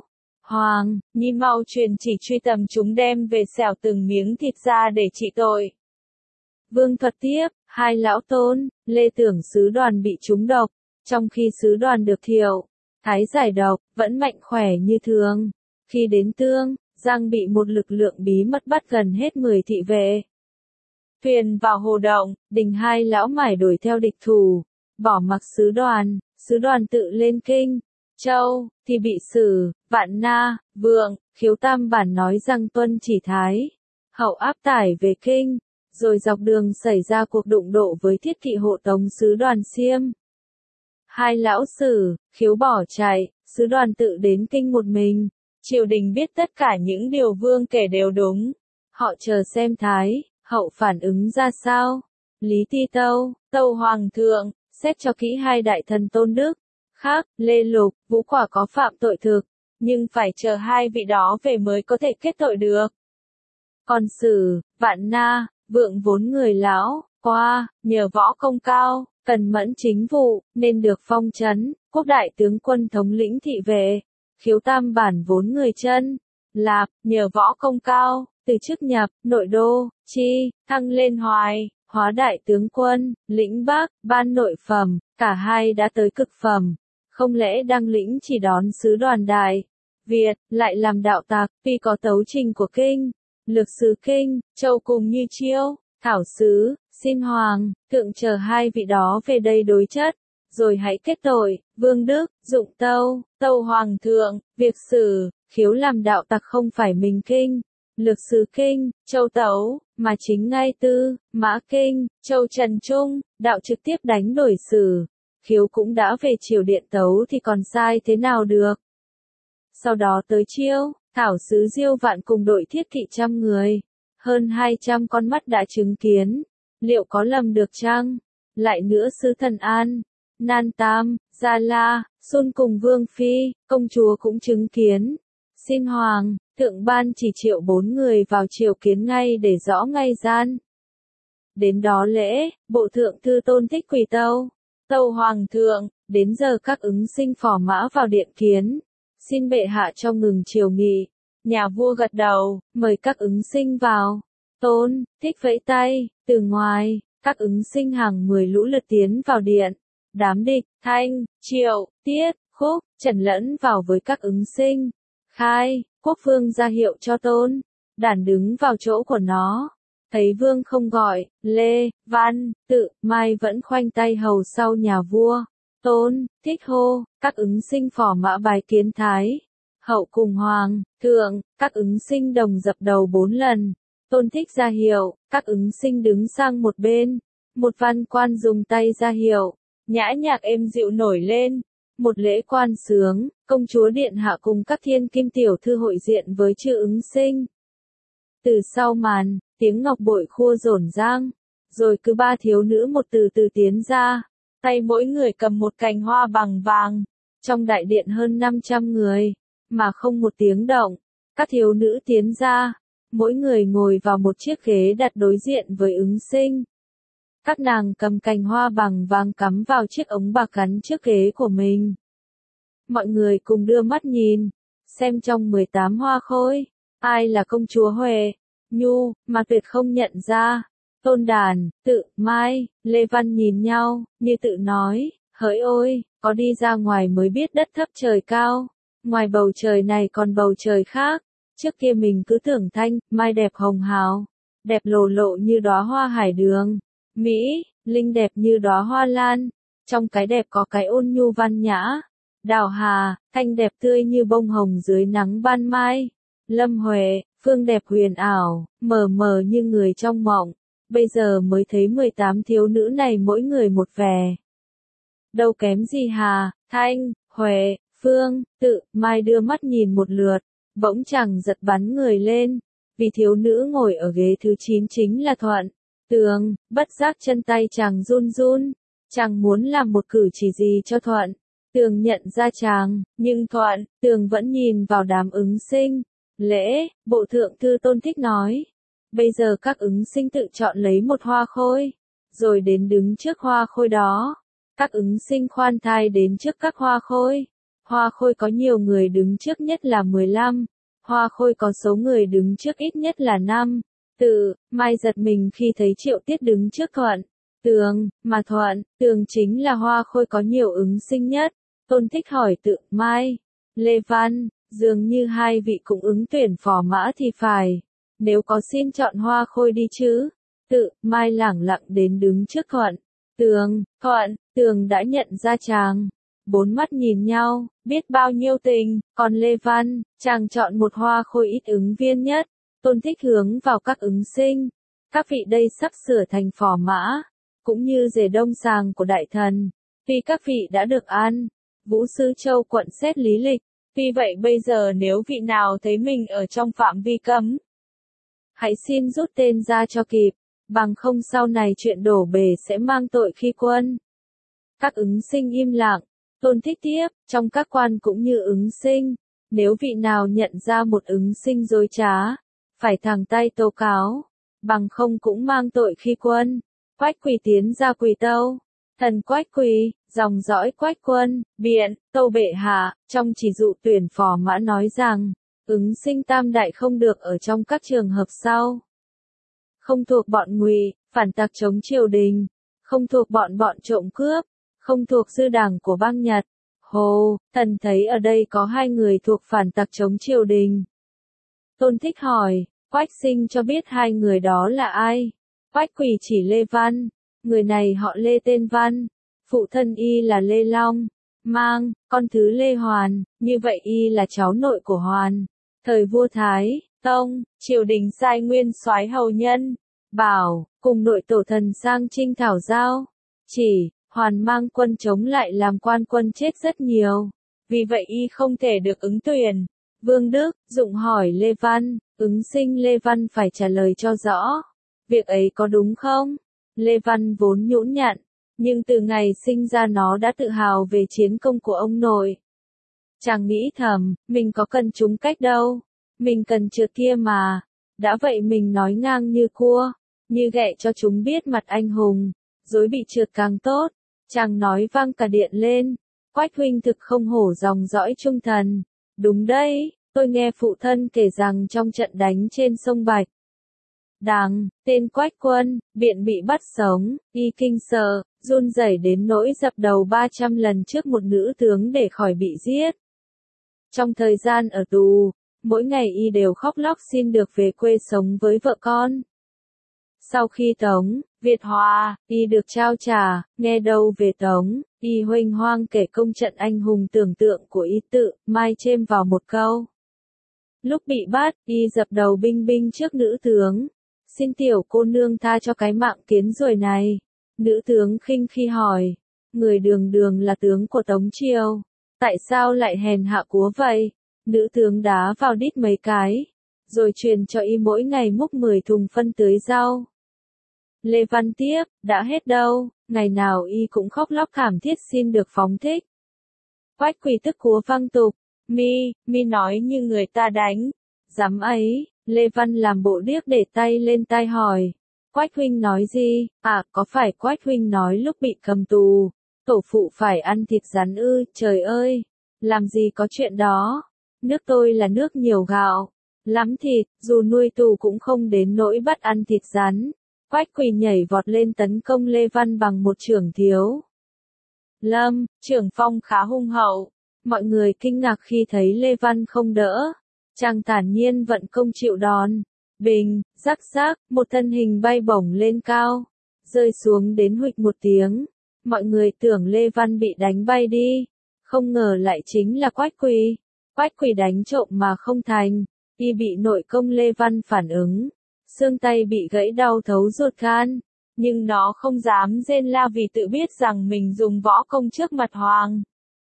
Hoàng, Nhi mau truyền chỉ truy tầm chúng đem về xẻo từng miếng thịt ra để trị tội. Vương thuật tiếp, hai lão tôn, Lê Tưởng sứ đoàn bị trúng độc, trong khi sứ đoàn được Thiệu Thái giải độc, vẫn mạnh khỏe như thường. Khi đến Tương, Giang bị một lực lượng bí mật bắt gần hết 10 thị vệ. Thuyền vào hồ động, Đình hai lão mải đuổi theo địch thủ, bỏ mặc sứ đoàn tự lên kinh. Châu, thì bị Sử, Vạn Na, Vượng, Khiếu Tam Bản nói rằng tuân chỉ Thái Hậu áp tải về kinh, rồi dọc đường xảy ra cuộc đụng độ với Thiết Kỵ hộ tống sứ đoàn Xiêm. Hai lão Sử, Khiếu bỏ chạy, sứ đoàn tự đến kinh một mình. Triều đình biết tất cả những điều Vương kể đều đúng. Họ chờ xem Thái Hậu phản ứng ra sao. Lý Ti Tâu Hoàng thượng, xét cho kỹ hai đại thần Tôn Đức khác, Lê Lục, Vũ quả có phạm tội thực, nhưng phải chờ hai vị đó về mới có thể kết tội được. Còn Sử, Vạn Na, Vượng vốn người lão, qua, nhờ võ công cao, cần mẫn chính vụ, nên được phong trấn, quốc đại tướng quân thống lĩnh thị vệ. Khiếu Tam Bản vốn người chân, Lạp, nhờ võ công cao, từ chức nhập, nội đô, thăng lên hoài, hóa đại tướng quân, lĩnh Bắc, ban nội phẩm, cả hai đã tới cực phẩm. Không lẽ đăng lĩnh chỉ đón sứ đoàn Đại Việt, lại làm đạo tặc, tuy có tấu trình của kinh, lược sứ kinh, Châu cùng như Chiêu, thảo sứ, xin Hoàng, thượng chờ hai vị đó về đây đối chất, rồi hãy kết tội. Vương Đức, Dụng Tâu Hoàng thượng, việc Sử, Khiếu làm đạo tặc không phải mình kinh, lược sứ kinh, Châu tấu, mà chính ngay Tư, Mã kinh, Châu Trần Trung, đạo trực tiếp đánh đổi Sử. Khiếu cũng đã về triều điện tấu thì còn sai thế nào được. Sau đó tới Chiêu, thảo sứ Diêu Vạn cùng đội Thiết Kỵ 100 người, hơn 200 con mắt đã chứng kiến, liệu có lầm được chăng? Lại nữa sứ Thần An, Nan Tam, Gia La, Xuân cùng Vương Phi, công chúa cũng chứng kiến. Xin Hoàng, thượng ban chỉ triệu 4 người vào triều kiến ngay để rõ ngay gian. Đến đó lễ, bộ thượng thư Tôn Thích quỳ Tâu Hoàng thượng, đến giờ các ứng sinh phò mã vào điện kiến. Xin bệ hạ cho ngừng triều nghị. Nhà vua gật đầu, mời các ứng sinh vào. Tôn Thích vẫy tay, từ ngoài, các ứng sinh hàng 10 lũ lượt tiến vào điện. Đám địch, Thanh, Triệu, Tiết, Khúc, Trần lẫn vào với các ứng sinh. Khai, quốc vương ra hiệu cho Tôn Đản đứng vào chỗ của nó. Thấy vương không gọi, Lê, Văn, Tự, Mai vẫn khoanh tay hầu sau nhà vua. Tôn Thích hô, các ứng sinh phò mã bài kiến Thái Hậu cùng Hoàng thượng, các ứng sinh đồng dập đầu 4 lần. Tôn Thích ra hiệu, các ứng sinh đứng sang một bên. Một văn quan dùng tay ra hiệu, nhã nhạc êm dịu nổi lên. Một lễ quan sướng, công chúa điện hạ cùng các thiên kim tiểu thư hội diện với chư ứng sinh. Từ sau màn, tiếng ngọc bội khua rổn rang, rồi cứ ba thiếu nữ một từ từ tiến ra, tay mỗi người cầm một cành hoa bằng vàng. Trong đại điện hơn 500 người, mà không một tiếng động, các thiếu nữ tiến ra, mỗi người ngồi vào một chiếc ghế đặt đối diện với ứng sinh. Các nàng cầm cành hoa bằng vàng cắm vào chiếc ống bạc gắn trước ghế của mình. Mọi người cùng đưa mắt nhìn, xem trong 18 hoa khôi, ai là công chúa Huệ, Nhu, mà tuyệt không nhận ra. Tôn Đản, Tự, Mai, Lê Văn nhìn nhau, như tự nói, hỡi ôi, có đi ra ngoài mới biết đất thấp trời cao. Ngoài bầu trời này còn bầu trời khác. Trước kia mình cứ tưởng Thanh, Mai đẹp hồng hào, đẹp lồ lộ như đóa hoa hải đường. Mỹ, Linh đẹp như đóa hoa lan. Trong cái đẹp có cái ôn nhu văn nhã. Đào Hà, Thanh đẹp tươi như bông hồng dưới nắng ban mai. Lâm Huệ, Phương đẹp huyền ảo, mờ mờ như người trong mộng. Bây giờ mới thấy 18 thiếu nữ này mỗi người một vẻ. Đâu kém gì Hà, Thanh, Huệ, Phương, Tự, Mai đưa mắt nhìn một lượt, bỗng chẳng giật bắn người lên. Vì thiếu nữ ngồi ở ghế thứ 9 chính là Thuận. Tường, bất giác chân tay chàng run run. Chàng muốn làm một cử chỉ gì cho Thuận. Tường nhận ra chàng, nhưng Thuận, Tường vẫn nhìn vào đám ứng sinh. Lễ, bộ thượng thư Tôn Thích nói. Bây giờ các ứng sinh tự chọn lấy một hoa khôi, rồi đến đứng trước hoa khôi đó. Các ứng sinh khoan thai đến trước các hoa khôi. Hoa Khôi có nhiều người đứng trước nhất là 15. Hoa Khôi có số người đứng trước ít nhất là 5. Tự, Mai giật mình khi thấy Triệu Tiết đứng trước Thuận, Tường, mà Thuận, Tường chính là Hoa Khôi có nhiều ứng sinh nhất. Tôn Thích hỏi Tự, Mai, Lê Văn, dường như hai vị cũng ứng tuyển phò mã thì phải. Nếu có xin chọn Hoa Khôi đi chứ? Tự, Mai lẳng lặng đến đứng trước Thuận, Tường đã nhận ra chàng. Bốn mắt nhìn nhau, biết bao nhiêu tình, còn Lê Văn, chàng chọn một Hoa Khôi ít ứng viên nhất. Tôn Thích hướng vào các ứng sinh. Các vị đây sắp sửa thành phò mã, cũng như rể đông sàng của đại thần. Tuy các vị đã được an, Vũ Sư Châu quận xét lý lịch. Tuy vậy bây giờ nếu vị nào thấy mình ở trong phạm vi cấm, hãy xin rút tên ra cho kịp, bằng không sau này chuyện đổ bể sẽ mang tội khi quân. Các ứng sinh im lặng. Tôn Thích tiếp, trong các quan cũng như ứng sinh, nếu vị nào nhận ra một ứng sinh dối trá, phải thẳng tay tố cáo, bằng không cũng mang tội khi quân. Quách Quỳ tiến ra quỳ tâu. Thần Quách Quỳ, dòng dõi Quách Quân, biện, tâu bệ hạ, trong chỉ dụ tuyển phò mã nói rằng, ứng sinh tam đại không được ở trong các trường hợp sau. Không thuộc bọn Ngụy, phản tặc chống triều đình, không thuộc bọn trộm cướp, không thuộc dư đảng của bang Nhật. Hồ, thần thấy ở đây có hai người thuộc phản tặc chống triều đình. Tôn Thích hỏi, Quách Sinh cho biết hai người đó là ai? Quách Quỳ chỉ Lê Văn, người này họ Lê tên Văn, phụ thân y là Lê Long, Mang, con thứ Lê Hoàn, như vậy y là cháu nội của Hoàn. Thời vua Thái Tông, triều đình sai nguyên soái hầu nhân, bảo, cùng nội tổ thần sang chinh thảo giao. Chỉ, Hoàn mang quân chống lại làm quan quân chết rất nhiều. Vì vậy y không thể được ứng tuyển. Vương Đức, Dụng hỏi Lê Văn, ứng sinh Lê Văn phải trả lời cho rõ. Việc ấy có đúng không? Lê Văn vốn nhũn nhặn, nhưng từ ngày sinh ra nó đã tự hào về chiến công của ông nội. Chàng nghĩ thầm, mình có cần trúng cách đâu. Mình cần trượt kia mà. Đã vậy mình nói ngang như cua, như ghẹ cho chúng biết mặt anh hùng. Dối bị trượt càng tốt. Chàng nói vang cả điện lên. Quách huynh thực không hổ dòng dõi trung thần. Đúng đấy, tôi nghe phụ thân kể rằng trong trận đánh trên sông Bạch Đằng, tên Quách Quân, biện bị bắt sống, y kinh sợ, run rẩy đến nỗi dập đầu 300 lần trước một nữ tướng để khỏi bị giết. Trong thời gian ở tù, mỗi ngày y đều khóc lóc xin được về quê sống với vợ con. Sau khi Tống, Việt Hòa, y được trao trả, nghe đâu về Tống, y huênh hoang kể công trận anh hùng tưởng tượng của y Tự, Mai chêm vào một câu. Lúc bị bắt, y dập đầu binh binh trước nữ tướng. Xin tiểu cô nương tha cho cái mạng kiến ruồi này. Nữ tướng khinh khi hỏi. Người đường đường là tướng của Tống Triều. Tại sao lại hèn hạ cúa vậy? Nữ tướng đá vào đít mấy cái. Rồi truyền cho y mỗi ngày múc 10 thùng phân tưới rau. Lê Văn tiếp, đã hết đâu. Ngày nào y cũng khóc lóc thảm thiết xin được phóng thích. Quách Quỳ tức cúa văng tục. Mi nói như người ta đánh. Dám ấy. Lê Văn làm bộ điếc để tay lên tai hỏi. Quách huynh nói gì? À, có phải Quách huynh nói lúc bị cầm tù, tổ phụ phải ăn thịt rắn ư? Trời ơi, làm gì có chuyện đó. Nước tôi là nước nhiều gạo, lắm thịt, dù nuôi tù cũng không đến nỗi bắt ăn thịt rắn. Quách Quỳ nhảy vọt lên tấn công Lê Văn bằng một chưởng thiếu lâm, chưởng phong khá hung hậu. Mọi người kinh ngạc khi thấy Lê Văn không đỡ. Chàng thản nhiên vận công chịu đòn. Bình, rắc rắc, một thân hình bay bổng lên cao, rơi xuống đến huỵch một tiếng. Mọi người tưởng Lê Văn bị đánh bay đi, không ngờ lại chính là Quách Quỳ. Quách Quỳ đánh trộm mà không thành, y bị nội công Lê Văn phản ứng, xương tay bị gãy đau thấu ruột gan, nhưng nó không dám rên la vì tự biết rằng mình dùng võ công trước mặt hoàng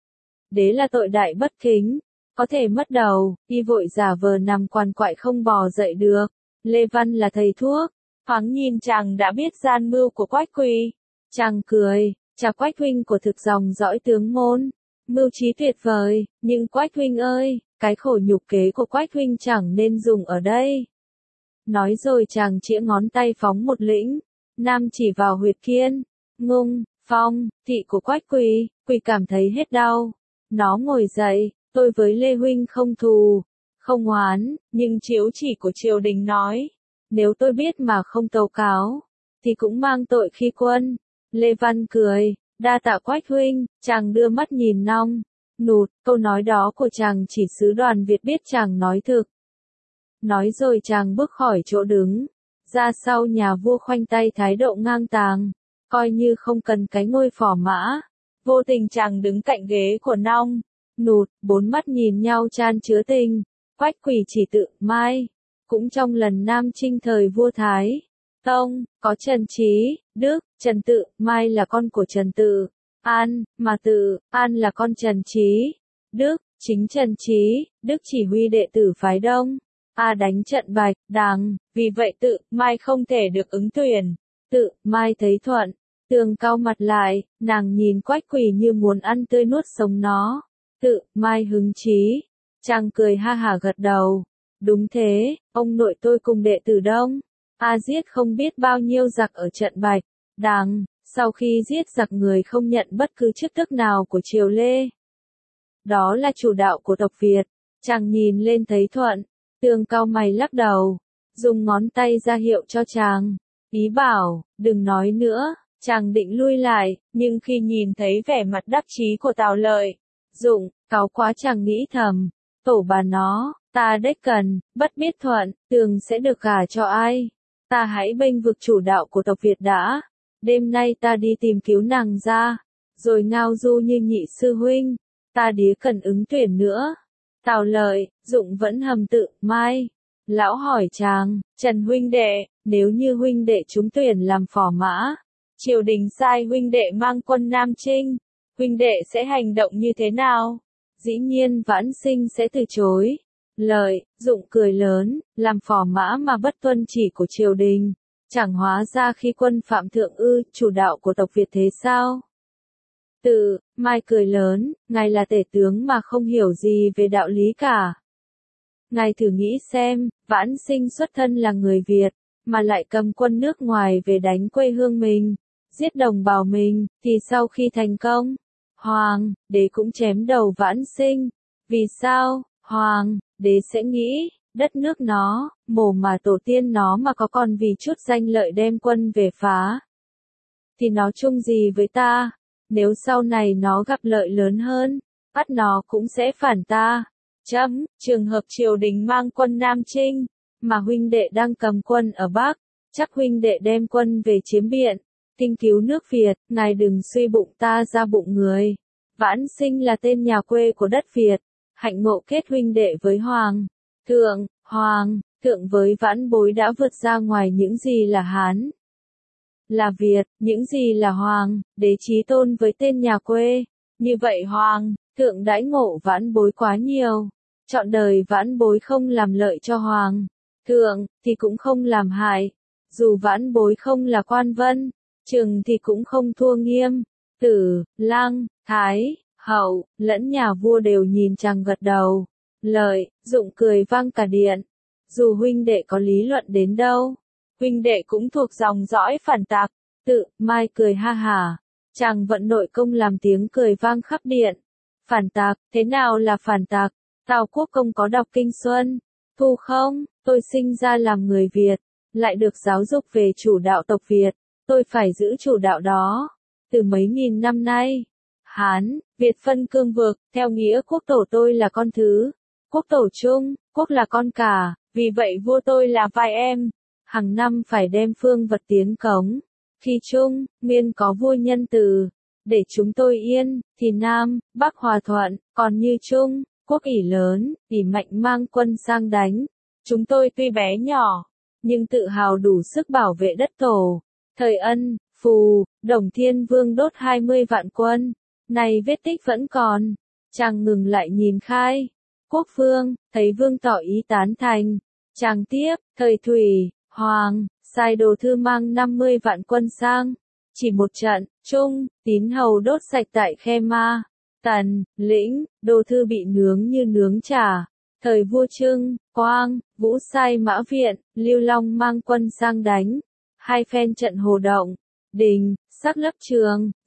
đế là tội đại bất kính. Có thể mất đầu, y vội giả vờ nằm quằn quại không bò dậy được. Lê Văn là thầy thuốc, thoáng nhìn chàng đã biết gian mưu của Quách Quỳ. Chàng cười, chà Quách huynh của thực dòng dõi tướng môn, mưu trí tuyệt vời, nhưng Quách huynh ơi, cái khổ nhục kế của Quách huynh chẳng nên dùng ở đây. Nói rồi chàng chĩa ngón tay phóng một lĩnh, nam chỉ vào huyệt Kiên, Ngung, Phong, thị của Quách Quỳ. Quỳ cảm thấy hết đau, Nó ngồi dậy, tôi với Lê Huynh không thù, không oán, nhưng chiếu chỉ của triều đình nói, nếu tôi biết mà không tâu cáo, thì cũng mang tội khi quân. Lê Văn cười, đa tạ Quách Huynh, chàng đưa mắt nhìn Nong, Nụt, câu nói đó của chàng chỉ sứ Đoàn Việt biết chàng nói thực. Nói rồi chàng bước khỏi chỗ đứng, ra sau nhà vua khoanh tay thái độ ngang tàng, coi như không cần cái ngôi phò mã. Vô tình chàng đứng cạnh ghế của Nong, Nụt, bốn mắt nhìn nhau chan chứa tình. Quách Quỳ chỉ tự, Mai, cũng trong lần Nam Chinh thời vua Thái Tông, có Trần Trí, Đức, Trần Tự, Mai là con của Trần Tự, An, mà Tự, An là con Trần Trí, Đức, chính Trần Trí, Đức chỉ huy đệ tử phái Đông, đánh trận Bạch, Đằng, vì vậy Tự, Mai không thể được ứng tuyển. Tự, Mai thấy thuận, tường cau mặt lại, nàng nhìn Quách Quỳ như muốn ăn tươi nuốt sống nó. Tự, Mai hứng chí, chàng cười ha hả gật đầu. Đúng thế, ông nội tôi cùng đệ tử Đông, giết không biết bao nhiêu giặc ở trận Bạch, Đằng, sau khi giết giặc người không nhận bất cứ chức tước nào của triều Lê. Đó là chủ đạo của tộc Việt, chàng nhìn lên thấy thuận, tường cau mày lắc đầu, dùng ngón tay ra hiệu cho chàng, ý bảo, đừng nói nữa. Chàng định lui lại, nhưng khi nhìn thấy vẻ mặt đắc chí của Tào Lợi, Dụng, cáu quá chàng nghĩ thầm, tổ bà nó, ta đếch cần, bất biết thuận, tường sẽ được gả cho ai. Ta hãy bênh vực chủ đạo của tộc Việt đã. Đêm nay ta đi tìm cứu nàng ra, rồi ngao du như nhị sư huynh, ta đía cần ứng tuyển nữa. Tào Lợi, Dụng vẫn hầm tự, Mai. Lão hỏi chàng, Trần huynh đệ, nếu như huynh đệ trúng tuyển làm phò mã, triều đình sai huynh đệ mang quân Nam Chinh, huynh đệ sẽ hành động như thế nào? Dĩ nhiên Vãn Sinh sẽ từ chối. Lợi, Dụng cười lớn, làm phò mã mà bất tuân chỉ của triều đình, chẳng hóa ra khi quân phạm thượng ư, chủ đạo của tộc Việt thế sao? Tự, Mai cười lớn, ngài là tể tướng mà không hiểu gì về đạo lý cả. Ngài thử nghĩ xem, Vãn Sinh xuất thân là người Việt, mà lại cầm quân nước ngoài về đánh quê hương mình, giết đồng bào mình, thì sau khi thành công, Hoàng đế cũng chém đầu Vãn Sinh. Vì sao? Hoàng đế sẽ nghĩ, đất nước nó, mồ mà tổ tiên nó mà có còn vì chút danh lợi đem quân về phá, thì nó chung gì với ta? Nếu sau này nó gặp lợi lớn hơn, bắt nó cũng sẽ phản ta. Trường hợp triều đình mang quân Nam Chinh, mà huynh đệ đang cầm quân ở Bắc, chắc huynh đệ đem quân về chiếm Biện, kinh cứu nước Việt, ngài đừng suy bụng ta ra bụng người. Vãn Sinh là tên nhà quê của đất Việt, hạnh ngộ kết huynh đệ với Hoàng thượng với Vãn Bối đã vượt ra ngoài những gì là Hán, là Việt, những gì là Hoàng đế chí tôn với tên nhà quê. Như vậy Hoàng thượng đãi ngộ Vãn Bối quá nhiều, trọn đời Vãn Bối không làm lợi cho Hoàng thượng, thì cũng không làm hại. Dù Vãn Bối không là quan vân, chừng thì cũng không thua Nghiêm, Tử, Lăng, Thái, Hậu, lẫn nhà vua đều nhìn chàng gật đầu. Lợi, Dụng cười vang cả điện. Dù huynh đệ có lý luận đến đâu, huynh đệ cũng thuộc dòng dõi phản tặc. Tự, Mai cười ha hả, chàng vận nội công làm tiếng cười vang khắp điện. Phản tặc, thế nào là phản tặc? Tào Quốc Công có đọc Kinh Xuân Thu không? Tôi sinh ra làm người Việt, lại được giáo dục về chủ đạo tộc Việt, tôi phải giữ chủ đạo đó. Từ mấy nghìn năm nay, Hán, Việt phân cương vực, theo nghĩa quốc tổ tôi là con thứ, quốc tổ chung, quốc là con cả, vì vậy vua tôi là vai em. Hàng năm phải đem phương vật tiến cống. Khi Trung, Miên có vua nhân từ, để chúng tôi yên, thì Nam, Bắc hòa thuận, còn như Trung, quốc ỷ lớn, ỷ mạnh mang quân sang đánh. Chúng tôi tuy bé nhỏ, nhưng tự hào đủ sức bảo vệ đất tổ. Thời Ân, Phù, Đồng Thiên Vương đốt 20 vạn quân, nay vết tích vẫn còn. Chàng ngừng lại nhìn Khai Quốc Vương, thấy Vương tỏ ý tán thành. Chàng tiếp, thời Thủy, Hoàng, sai đồ thư mang 50 vạn quân sang. Chỉ một trận, Trung, Tín Hầu đốt sạch tại Khe Ma, Tần, Lĩnh, đồ thư bị nướng như nướng chả. Thời vua Trưng, Quang, Vũ sai Mã Viện, Lưu Long mang quân sang đánh. Hai phen trận Hồ Động, Đình, Sắc Lấp Trường,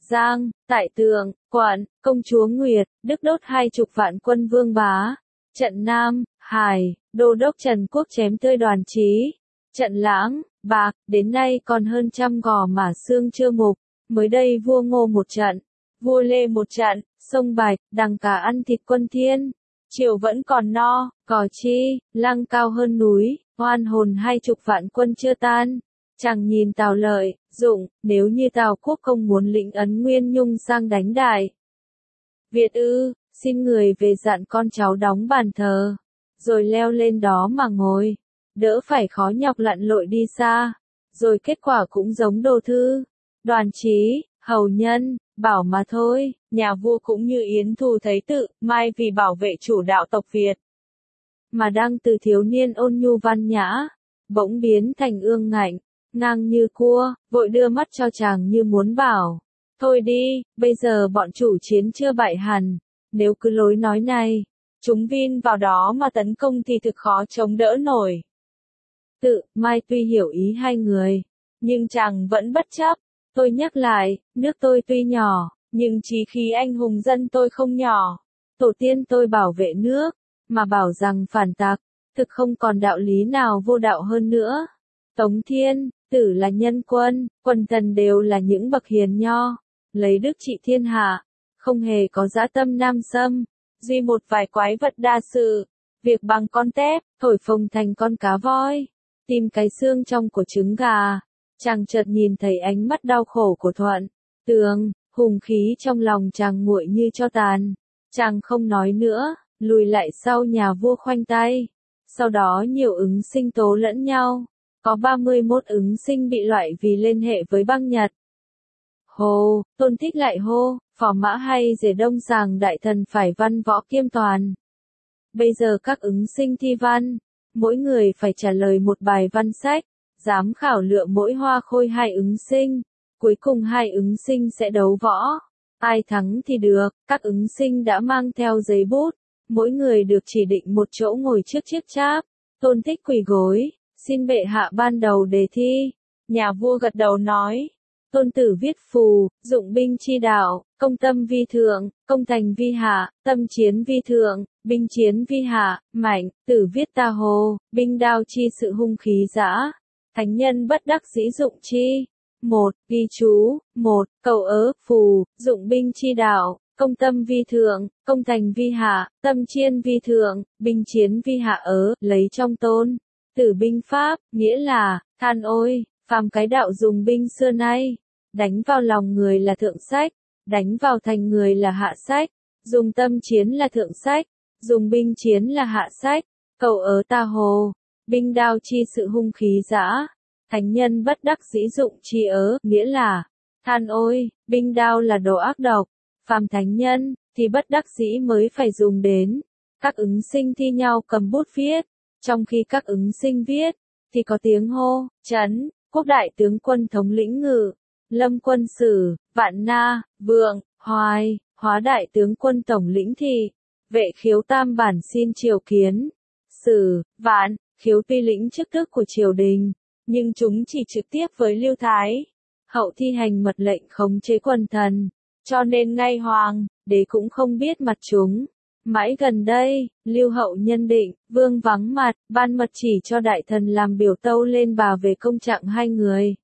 Giang, tại Tường, Quận, Công chúa Nguyệt, Đức đốt 20 vạn quân Vương Bá. Trận Nam, Hải, Đô đốc Trần Quốc chém tơi Đoàn Chí. Trận Lãng, Bạc, đến nay còn hơn trăm gò mả xương chưa mục. Mới đây vua Ngô một trận, vua Lê một trận, sông Bạch, đằng cả ăn thịt quân Thiên. Triều vẫn còn no, cò chi, lăng cao hơn núi, oan hồn 20 vạn quân chưa tan. Chàng nhìn Tào Lợi, Dụng, nếu như Tào Quốc không muốn lĩnh ấn Nguyên Nhung sang đánh Đại Việt xin người về dặn con cháu đóng bàn thờ, rồi leo lên đó mà ngồi, đỡ phải khó nhọc lặn lội đi xa, rồi kết quả cũng giống Đồ Thư, Đoàn Chí, hầu nhân, bảo mà thôi. Nhà vua cũng như Yến Thù Thấy Tự, mai vì bảo vệ chủ đạo tộc Việt, mà đang từ thiếu niên ôn nhu văn nhã, bỗng biến thành ương ngạnh, ngang như cua, vội đưa mắt cho chàng như muốn bảo, thôi đi, bây giờ bọn chủ chiến chưa bại hẳn, nếu cứ lối nói này, chúng vin vào đó mà tấn công thì thực khó chống đỡ nổi. Tự, Mai tuy hiểu ý hai người, nhưng chàng vẫn bất chấp, tôi nhắc lại, nước tôi tuy nhỏ, nhưng chí khí anh hùng dân tôi không nhỏ, tổ tiên tôi bảo vệ nước, mà bảo rằng phản tặc, thực không còn đạo lý nào vô đạo hơn nữa. Tống Thiên, Tử là nhân quân, quần thần đều là những bậc hiền nho, lấy đức trị thiên hạ, không hề có dã tâm nam xâm, duy một vài quái vật đa sự, việc bằng con tép, thổi phồng thành con cá voi, tìm cái xương trong của trứng gà. Chàng chợt nhìn thấy ánh mắt đau khổ của Thuận Tường, hùng khí trong lòng chàng nguội như tro tàn. Chàng không nói nữa, lùi lại sau nhà vua khoanh tay. Sau đó nhiều ứng sinh tố lẫn nhau. Có 31 ứng sinh bị loại vì liên hệ với băng Nhật. Hồ, Tôn Thích lại hô, phò mã hay rể đông sàng đại thần phải văn võ kiêm toàn. Bây giờ các ứng sinh thi văn, mỗi người phải trả lời một bài văn sách. Giám khảo lựa mỗi hoa khôi 2 ứng sinh, cuối cùng 2 ứng sinh sẽ đấu võ. Ai thắng thì được, các ứng sinh đã mang theo giấy bút, mỗi người được chỉ định một chỗ ngồi trước chiếc cháp. Tôn Thích quỳ gối, xin bệ hạ ban đầu đề thi. Nhà vua gật đầu nói, Tôn Tử viết phù, dụng binh chi đạo, công tâm vi thượng, công thành vi hạ, tâm chiến vi thượng, binh chiến vi hạ, mạnh. Tử viết ta hồ, binh đao chi sự hung khí dã. Thánh nhân bất đắc dĩ dụng chi. 1. Ghi chú. 1. Cầu phù, dụng binh chi đạo, công tâm vi thượng, công thành vi hạ, tâm chiên vi thượng, binh chiến vi hạ lấy trong Tôn Tử binh pháp, nghĩa là, than ôi, phàm cái đạo dùng binh xưa nay, đánh vào lòng người là thượng sách, đánh vào thành người là hạ sách, dùng tâm chiến là thượng sách, dùng binh chiến là hạ sách. Cầu ta hồ, binh đao chi sự hung khí dã, thánh nhân bất đắc dĩ dụng chi nghĩa là, than ôi, binh đao là đồ ác độc, phàm thánh nhân, thì bất đắc dĩ mới phải dùng đến. Các ứng sinh thi nhau cầm bút viết, trong khi các ứng sinh viết, thì có tiếng hô, trấn, quốc đại tướng quân thống lĩnh Ngự, lâm quân Sử, Vạn Na, Vượng, Hoài, hóa đại tướng quân tổng lĩnh Thị, vệ khiếu tam bản xin triều kiến. Sử, Vạn, Khiếu tuy lĩnh chức tước của triều đình, nhưng chúng chỉ trực tiếp với Lưu Thái Hậu thi hành mật lệnh khống chế quần thần, cho nên ngay hoàng đế cũng không biết mặt chúng. Mãi gần đây, Lưu Hậu nhân định, vương vắng mặt, ban mật chỉ cho đại thần làm biểu tâu lên bà về công trạng 2 người.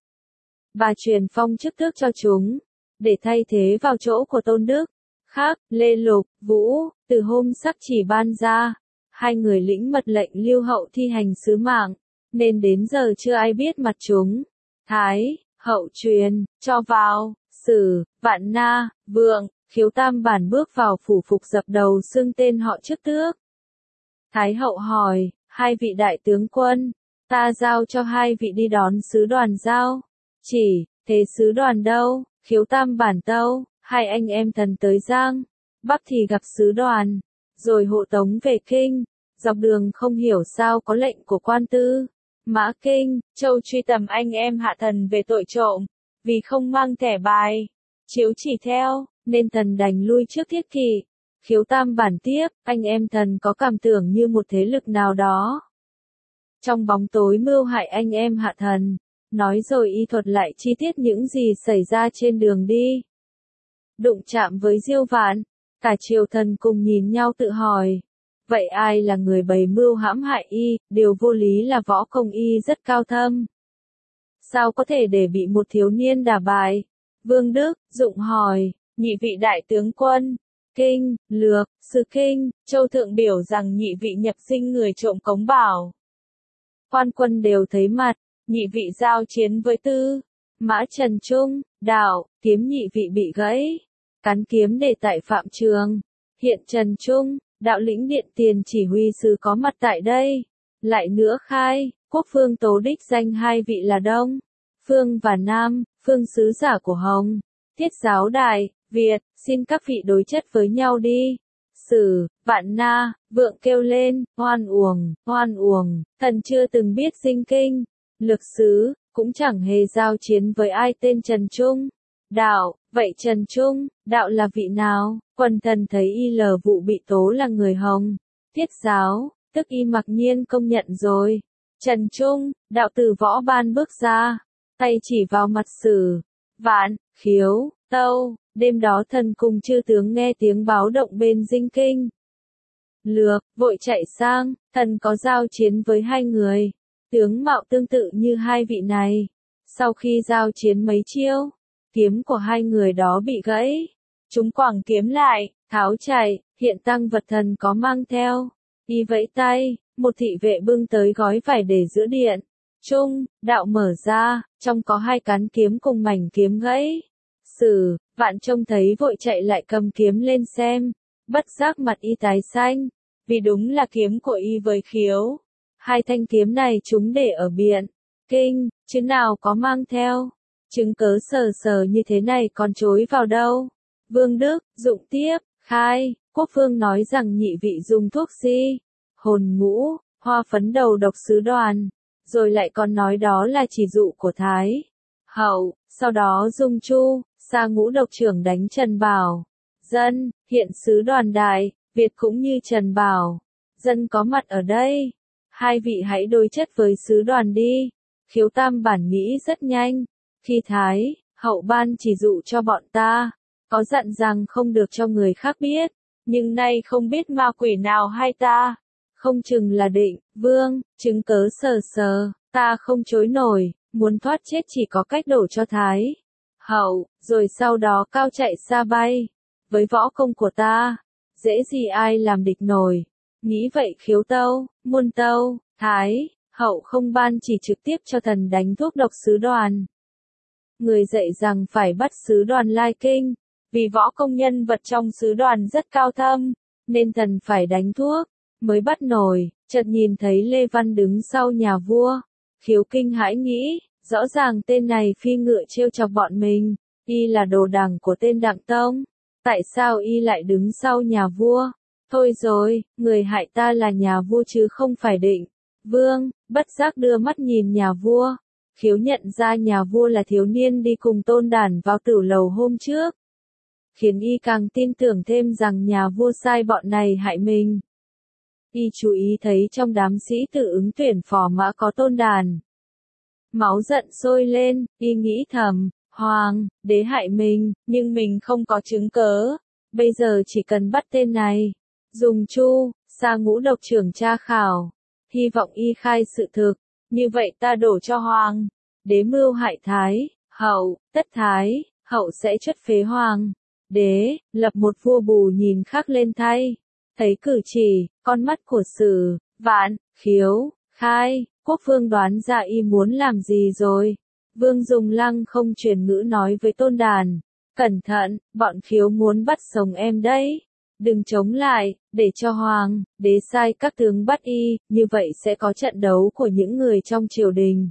Bà truyền phong chức tước cho chúng, để thay thế vào chỗ của Tôn Đức. Khác, Lê Lục, Vũ, từ hôm sắc chỉ ban ra, 2 người lĩnh mật lệnh Lưu Hậu thi hành sứ mạng, nên đến giờ chưa ai biết mặt chúng. Thái Hậu truyền, cho vào. Sử, Vạn Na, Vượng, Khiếu tam bản bước vào phủ phục dập đầu xưng tên họ chức tước. Thái Hậu hỏi, 2 vị đại tướng quân, ta giao cho 2 vị đi đón sứ đoàn giao. Chỉ, thế sứ đoàn đâu? Khiếu tam bản tâu, 2 anh em thần tới Giang, Bắc thì gặp sứ đoàn, rồi hộ tống về Kinh. Dọc đường không hiểu sao có lệnh của quan tư, Mã Kinh, Châu truy tầm anh em hạ thần về tội trộm, vì không mang thẻ bài, chiếu chỉ theo, nên thần đành lui trước Thiết Kỵ. Khiếu tam bản tiếp, anh em thần có cảm tưởng như một thế lực nào đó trong bóng tối mưu hại anh em hạ thần, nói rồi y thuật lại chi tiết những gì xảy ra trên đường đi. đụng chạm với Diêu Vạn. Cả triều thần cùng nhìn nhau tự hỏi. Vậy ai là người bày mưu hãm hại y, điều vô lý là võ công y rất cao thâm. Sao có thể để bị một thiếu niên đả bại? Vương Đức, Dụng hỏi, nhị vị đại tướng quân, Kinh, Lược, Sư Kinh, Châu Thượng biểu rằng nhị vị nhập dinh người trộm Cống Bảo. Quan quân đều thấy mặt, nhị vị giao chiến với Tư Mã Trần Trung, Đạo, kiếm nhị vị bị gãy. Cán kiếm để tại Phạm Trường. Hiện Trần Trung, Đạo lĩnh điện tiền chỉ huy sứ có mặt tại đây. Lại nữa khai, Quốc Phương tố đích danh hai vị là Đông Phương và Nam Phương sứ giả của Hồng Tiết giáo đài, Việt, xin các vị đối chất với nhau đi. Sử, Vạn Na, Vượng kêu lên, oan uổng, thần chưa từng biết dinh kinh. Lược sứ, cũng chẳng hề giao chiến với ai tên Trần Trung. Đạo, vậy Trần Trung, Đạo là vị nào? Quần thần thấy y lờ vụ bị tố là người Hồng Tiết giáo, tức y mặc nhiên công nhận rồi. Trần Trung, Đạo từ võ ban bước ra, tay chỉ vào mặt Sử, Vạn, Khiếu, Tâu. Đêm đó thần cùng chư tướng nghe tiếng báo động bên dinh kinh. Lược, vội chạy sang, thần có giao chiến với hai người. Tướng mạo tương tự như hai vị này. Sau khi giao chiến mấy chiêu, kiếm của hai người đó bị gãy. Chúng quẳng kiếm lại, tháo chạy, hiện tăng vật thần có mang theo. Y vẫy tay, một thị vệ bưng tới gói vải để giữa điện. Trung, Đạo mở ra, trong có hai cán kiếm cùng mảnh kiếm gãy. Sử, Vạn trông thấy vội chạy lại cầm kiếm lên xem. Bất giác mặt y tái xanh, vì đúng là kiếm của y với Khiếu. Hai thanh kiếm này chúng để ở biện kinh, chứ nào có mang theo. Chứng cớ sờ sờ như thế này còn chối vào đâu. Vương Đức, Dụng tiếp, khai, Quốc Phương nói rằng nhị vị dùng thuốc si, hồn ngũ, hoa phấn đầu độc sứ đoàn. Rồi lại còn nói đó là chỉ dụ của Thái Hậu, sau đó dùng Chu, Sa ngũ độc trưởng đánh Trần Bảo. Dân, hiện sứ đoàn Đại Việt cũng như Trần Bảo. Dân có mặt ở đây. Hai vị hãy đối chất với sứ đoàn đi. Khiếu Tam bản nghĩ rất nhanh. Khi Thái Hậu ban chỉ dụ cho bọn ta, có dặn rằng không được cho người khác biết. Nhưng nay không biết ma quỷ nào hay ta. Không chừng là Định Vương, chứng cớ sờ sờ, ta không chối nổi. Muốn thoát chết chỉ có cách đổ cho Thái Hậu, rồi sau đó cao chạy xa bay. Với võ công của ta, dễ gì ai làm địch nổi. Nghĩ vậy Khiếu Tâu, Muôn Tâu, Thái Hậu không ban chỉ trực tiếp cho thần đánh thuốc độc sứ đoàn. Người dạy rằng phải bắt sứ đoàn lai kinh, vì võ công nhân vật trong sứ đoàn rất cao thâm, nên thần phải đánh thuốc, mới bắt nổi. Chợt nhìn thấy Lê Văn đứng sau nhà vua. Khiếu kinh hãi nghĩ, rõ ràng tên này phi ngựa trêu chọc bọn mình, y là đồ đằng của tên Đặng Tông. Tại sao y lại đứng sau nhà vua? Thôi rồi, người hại ta là nhà vua chứ không phải Định Vương. Bất giác đưa mắt nhìn nhà vua. Khiếu nhận ra nhà vua là thiếu niên đi cùng Tôn Đản vào tử lầu hôm trước. Khiến y càng tin tưởng thêm rằng nhà vua sai bọn này hại mình. Y chú ý thấy trong đám sĩ tử ứng tuyển phò mã có Tôn Đản. Máu giận sôi lên, y nghĩ thầm, Hoàng đế hại mình, nhưng mình không có chứng cớ. Bây giờ chỉ cần bắt tên này, dùng Chu, Sa ngũ độc trưởng tra khảo, hy vọng y khai sự thực, như vậy ta đổ cho Hoàng đế mưu hại Thái Hậu, tất Thái Hậu sẽ chuất phế Hoàng đế, lập một vua bù nhìn khác lên thay. Thấy cử chỉ, con mắt của Sử, Vạn, Khiếu, khai, Quốc Vương đoán ra y muốn làm gì rồi. Vương dùng lăng không truyền ngữ nói với Tôn Đản, cẩn thận, bọn Khiếu muốn bắt sống em đấy. Đừng chống lại, để cho Hoàng đế sai các tướng bắt y, như vậy sẽ có trận đấu của những người trong triều đình.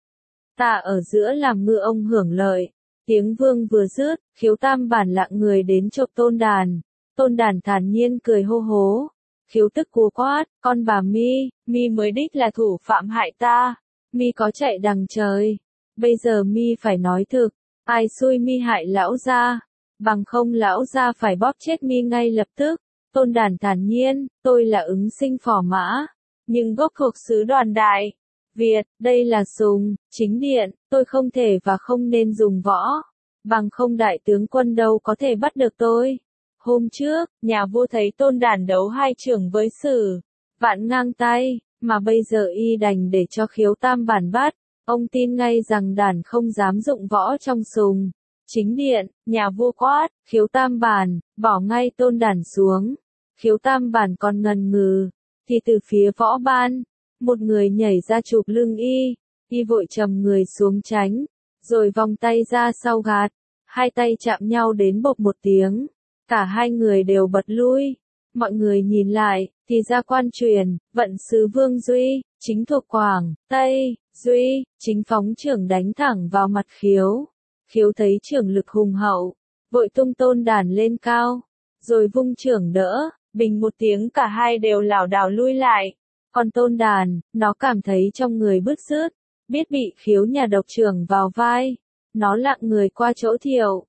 Ta ở giữa làm ngư ông hưởng lợi. Tiếng Vương vừa dứt, Khiếu Tam bản lặng người đến chộp Tôn Đản. Tôn Đản thản nhiên cười hô hố. Khiếu tức cú quát, con bà Mi mới đích là thủ phạm hại ta. Mi có chạy đằng trời. Bây giờ Mi phải nói thực, ai xui Mi hại lão gia, bằng không lão gia phải bóp chết Mi ngay lập tức. Tôn Đản thản nhiên, tôi là ứng sinh phò mã, nhưng gốc thuộc sứ đoàn Đại Việt, đây là Sùng, chính điện, tôi không thể và không nên dùng võ bằng không đại tướng quân đâu có thể bắt được tôi. Hôm trước, nhà vua thấy Tôn Đản đấu hai chưởng với Sử Vạn ngang tay, mà bây giờ y đành để cho Khiếu Tam Bản bắt. Ông tin ngay rằng Đản không dám dụng võ trong sùng. Chính điện, nhà vua quát, Khiếu Tam Bản, bỏ ngay Tôn Đản xuống. Khiếu Tam Bản còn ngần ngừ, thì từ phía võ ban, một người nhảy ra chụp lưng y vội trầm người xuống tránh, rồi vòng tay ra sau gạt, hai tay chạm nhau đến bộp một tiếng, cả hai người đều bật lui. Mọi người nhìn lại, thì ra quan truyền, vận sứ Vương Duy, chính thuộc Quảng Tây, Duy, chính phóng chưởng đánh thẳng vào mặt Khiếu. Khiếu thấy chưởng lực hùng hậu, vội tung Tôn Đản lên cao, rồi vung chưởng đỡ, bình một tiếng cả hai đều lảo đảo lui lại. Còn Tôn Đản, nó cảm thấy trong người bứt rứt, biết bị Khiếu nhà độc chưởng vào vai. Nó lặng người qua chỗ Thiệu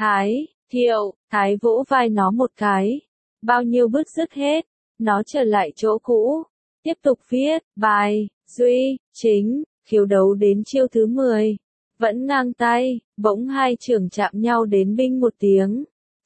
Thái vỗ vai nó một cái. Bao nhiêu bứt rứt hết, nó trở lại chỗ cũ, tiếp tục viết, bài, Duy, chính, Khiếu đấu đến chiêu thứ 10. Vẫn ngang tay, bỗng hai chưởng chạm nhau đến binh một tiếng.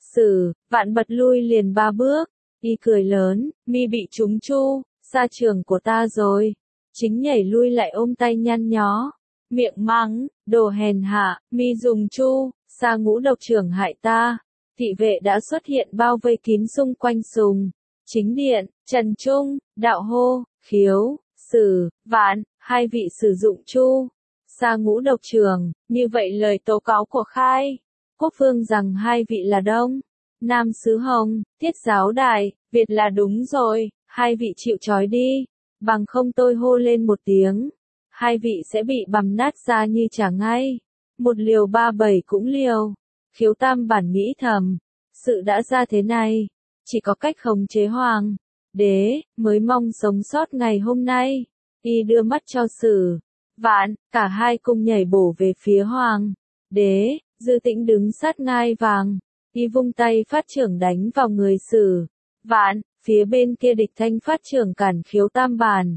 Sử Vạn bật lui liền 3 bước, y cười lớn, mi bị trúng chu, xa trường của ta rồi. Chính nhảy lui lại ôm tay nhăn nhó, miệng mắng, đồ hèn hạ, mi dùng chu, xa ngũ độc trưởng hại ta. Thị vệ đã xuất hiện bao vây kín xung quanh sùng. Chính điện, Trần Trung, đạo hô, Khiếu, Sử Vạn, hai vị sử dụng chu, xa ngũ độc trưởng, như vậy lời tố cáo của Khai Quốc Vương rằng hai vị là Đông Nam Sứ Hồng, Tiết Giáo Đại, Việt là đúng rồi, hai vị chịu trói đi, bằng không tôi hô lên một tiếng, hai vị sẽ bị bằm nát ra như chả ngay. Một liều 37 cũng liều. Khiếu Tam Bản nghĩ thầm, sự đã ra thế này, chỉ có cách khống chế Hoàng đế mới mong sống sót ngày hôm nay. Y đưa mắt cho Sử Vạn, cả hai cùng nhảy bổ về phía Hoàng đế. Dư Tĩnh đứng sát ngai vàng, y vung tay phát chưởng đánh vào người Sử Vạn. Phía bên kia Địch Thanh phát chưởng cản Khiếu Tam Bản,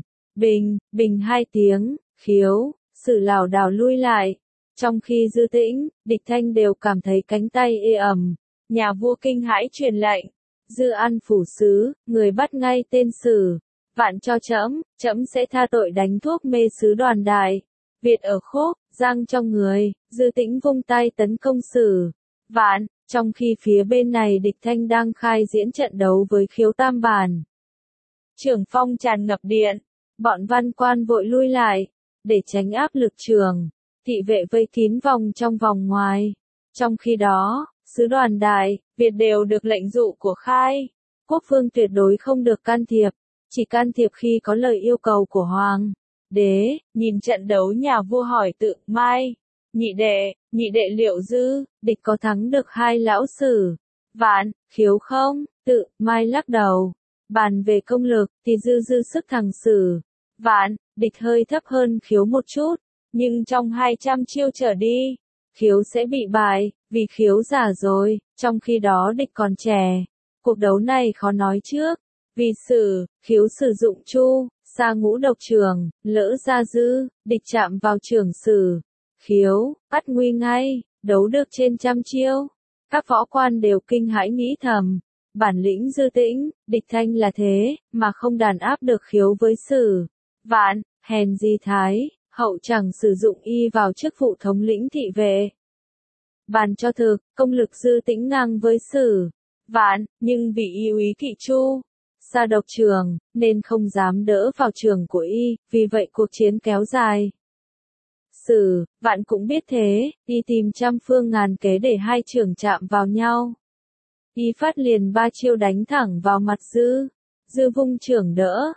bình hai tiếng, Khiếu, Sử lảo đảo lui lại. Trong khi Dư Tĩnh, Địch Thanh đều cảm thấy cánh tay ê ẩm, nhà vua kinh hãi truyền lệnh, Dư An phủ sứ, người bắt ngay tên Sử Vạn cho trẫm sẽ tha tội đánh thuốc mê sứ Đoàn Đại Việt ở Khúc Giang trong người. Dư Tĩnh vung tay tấn công Sử Vạn, trong khi phía bên này Địch Thanh đang khai diễn trận đấu với Khiếu Tam Bản. Chưởng phong tràn ngập điện, bọn văn quan vội lui lại, để tránh áp lực chưởng. Thị vệ vây kín vòng trong vòng ngoài. Trong khi đó, sứ Đoàn Đại Việt đều được lệnh dụ của Khai Quốc Vương tuyệt đối không được can thiệp, chỉ can thiệp khi có lời yêu cầu của Hoàng đế. Nhìn trận đấu nhà vua hỏi Tự Mai, nhị đệ liệu Dư Địch có thắng được hai lão Sử Vạn, Khiếu không? Tự Mai lắc đầu, bàn về công lực thì dư sức thằng Sử Vạn, Địch hơi thấp hơn Khiếu một chút. Nhưng trong 200 chiêu trở đi, Khiếu sẽ bị bại, vì Khiếu già rồi, trong khi đó Địch còn trẻ. Cuộc đấu này khó nói trước, vì Khiếu sử dụng chu, xa ngũ độc chưởng, lỡ ra Địch chạm vào chưởng Khiếu, bắt nguy ngay, đấu được trên 100 chiêu. Các võ quan đều kinh hãi nghĩ thầm, bản lĩnh Dư Tĩnh, Địch Thanh là thế, mà không đàn áp được Khiếu với Sử Vạn, hèn gì Thái Hậu chẳng sử dụng y vào chức vụ thống lĩnh thị vệ. Bàn cho thực, công lực Dư Tĩnh ngang với Sử Vạn, nhưng vì y úy kỵ chu, xa độc chưởng, nên không dám đỡ vào chưởng của y, vì vậy cuộc chiến kéo dài. Sử Vạn cũng biết thế, y tìm trăm phương ngàn kế để hai chưởng chạm vào nhau. Y phát liền 3 chiêu đánh thẳng vào mặt Dư vung chưởng đỡ,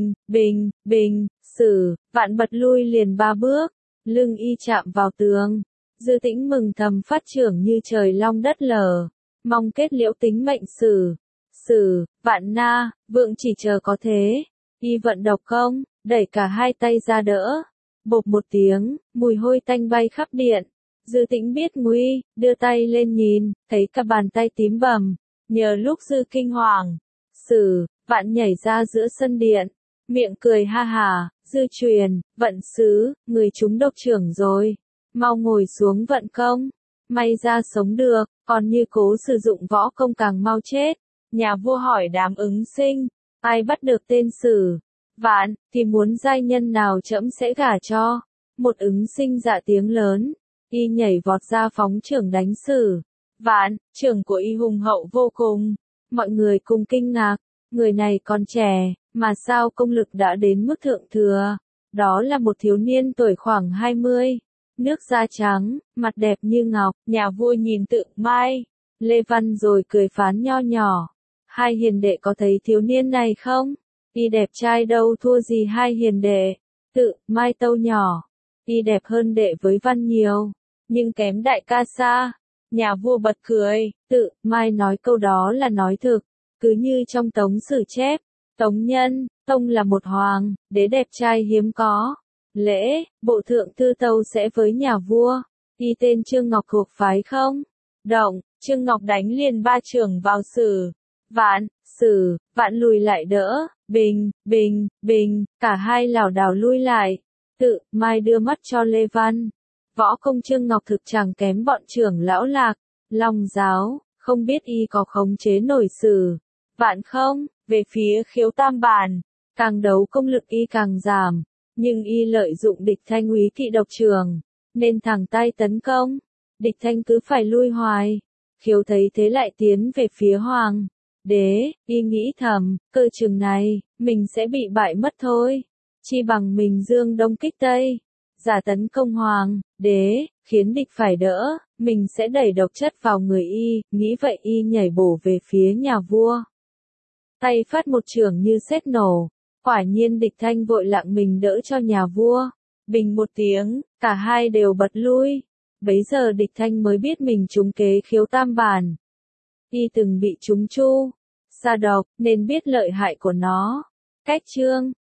bình, Sử Vạn bật lui liền 3 bước, lưng y chạm vào tường. Dư Tĩnh mừng thầm phát chưởng như trời long đất lở, mong kết liễu tính mệnh Sử Vạn na, vượng chỉ chờ có thế. Y vận độc công, đẩy cả hai tay ra đỡ. Bộp một tiếng, mùi hôi tanh bay khắp điện. Dư Tĩnh biết nguy, đưa tay lên nhìn, thấy cả bàn tay tím bầm. Nhờ lúc Dư kinh hoàng, Sử Vạn nhảy ra giữa sân điện, miệng cười ha hả. Dư truyền, Vận sứ, người trúng độc chưởng rồi, mau ngồi xuống vận công. may ra sống được, còn như cố sử dụng võ công càng mau chết. Nhà vua hỏi đám ứng sinh, ai bắt được tên Sử Vạn, thì muốn giai nhân nào trẫm sẽ gả cho. Một ứng sinh dạ tiếng lớn, y nhảy vọt ra phóng chưởng đánh Sử Vạn, chưởng của y hùng hậu vô cùng. Mọi người cùng kinh ngạc, người này còn trẻ, mà sao công lực đã đến mức thượng thừa. Đó là một thiếu niên tuổi khoảng 20, nước da trắng, mặt đẹp như ngọc. Nhà vua nhìn Tự Mai, Lê Văn rồi cười phán nho nhỏ. Hai hiền đệ có thấy thiếu niên này không? Y đẹp trai đâu thua gì hai hiền đệ. Tự Mai tâu nhỏ, y đẹp hơn đệ với Văn nhiều, nhưng kém đại ca xa. Nhà vua bật cười, Tự Mai nói câu đó là nói thực, cứ như trong Tống Sử chép, Tống Nhân, Tông là một hoàng, đế đẹp trai hiếm có. Lễ, bộ thượng thư tâu sẽ với nhà vua, y tên Trương Ngọc thuộc phái không? Động, Trương Ngọc đánh liền ba chưởng vào Sử Vạn lùi lại đỡ, bình, bình, bình, cả hai lảo đảo lui lại. Tự Mai đưa mắt cho Lê Văn. Võ công Trương Ngọc thực chẳng kém bọn trưởng lão Lạc, Long Giáo, không biết y có khống chế nổi Sử Vạn không? Về phía Khiếu Tam Bản, càng đấu công lực y càng giảm, nhưng y lợi dụng địch thanh úy kỵ độc trường, nên thẳng tay tấn công. Địch thanh cứ phải lui hoài. Khiếu thấy thế lại tiến về phía hoàng đế, y nghĩ thầm, cơ chừng này, mình sẽ bị bại mất thôi. Chi bằng mình dương đông kích tây, giả tấn công hoàng đế, khiến địch phải đỡ, mình sẽ đẩy độc chất vào người y. Nghĩ vậy y nhảy bổ về phía nhà vua. Tay phát một chưởng như sét nổ, quả nhiên địch thanh vội lặng mình đỡ cho nhà vua. Bình một tiếng, cả hai đều bật lui. Bấy giờ địch thanh mới biết mình trúng kế Khiếu Tam Bản. Y từng bị trúng chu sa độc, nên biết lợi hại của nó. Cách chương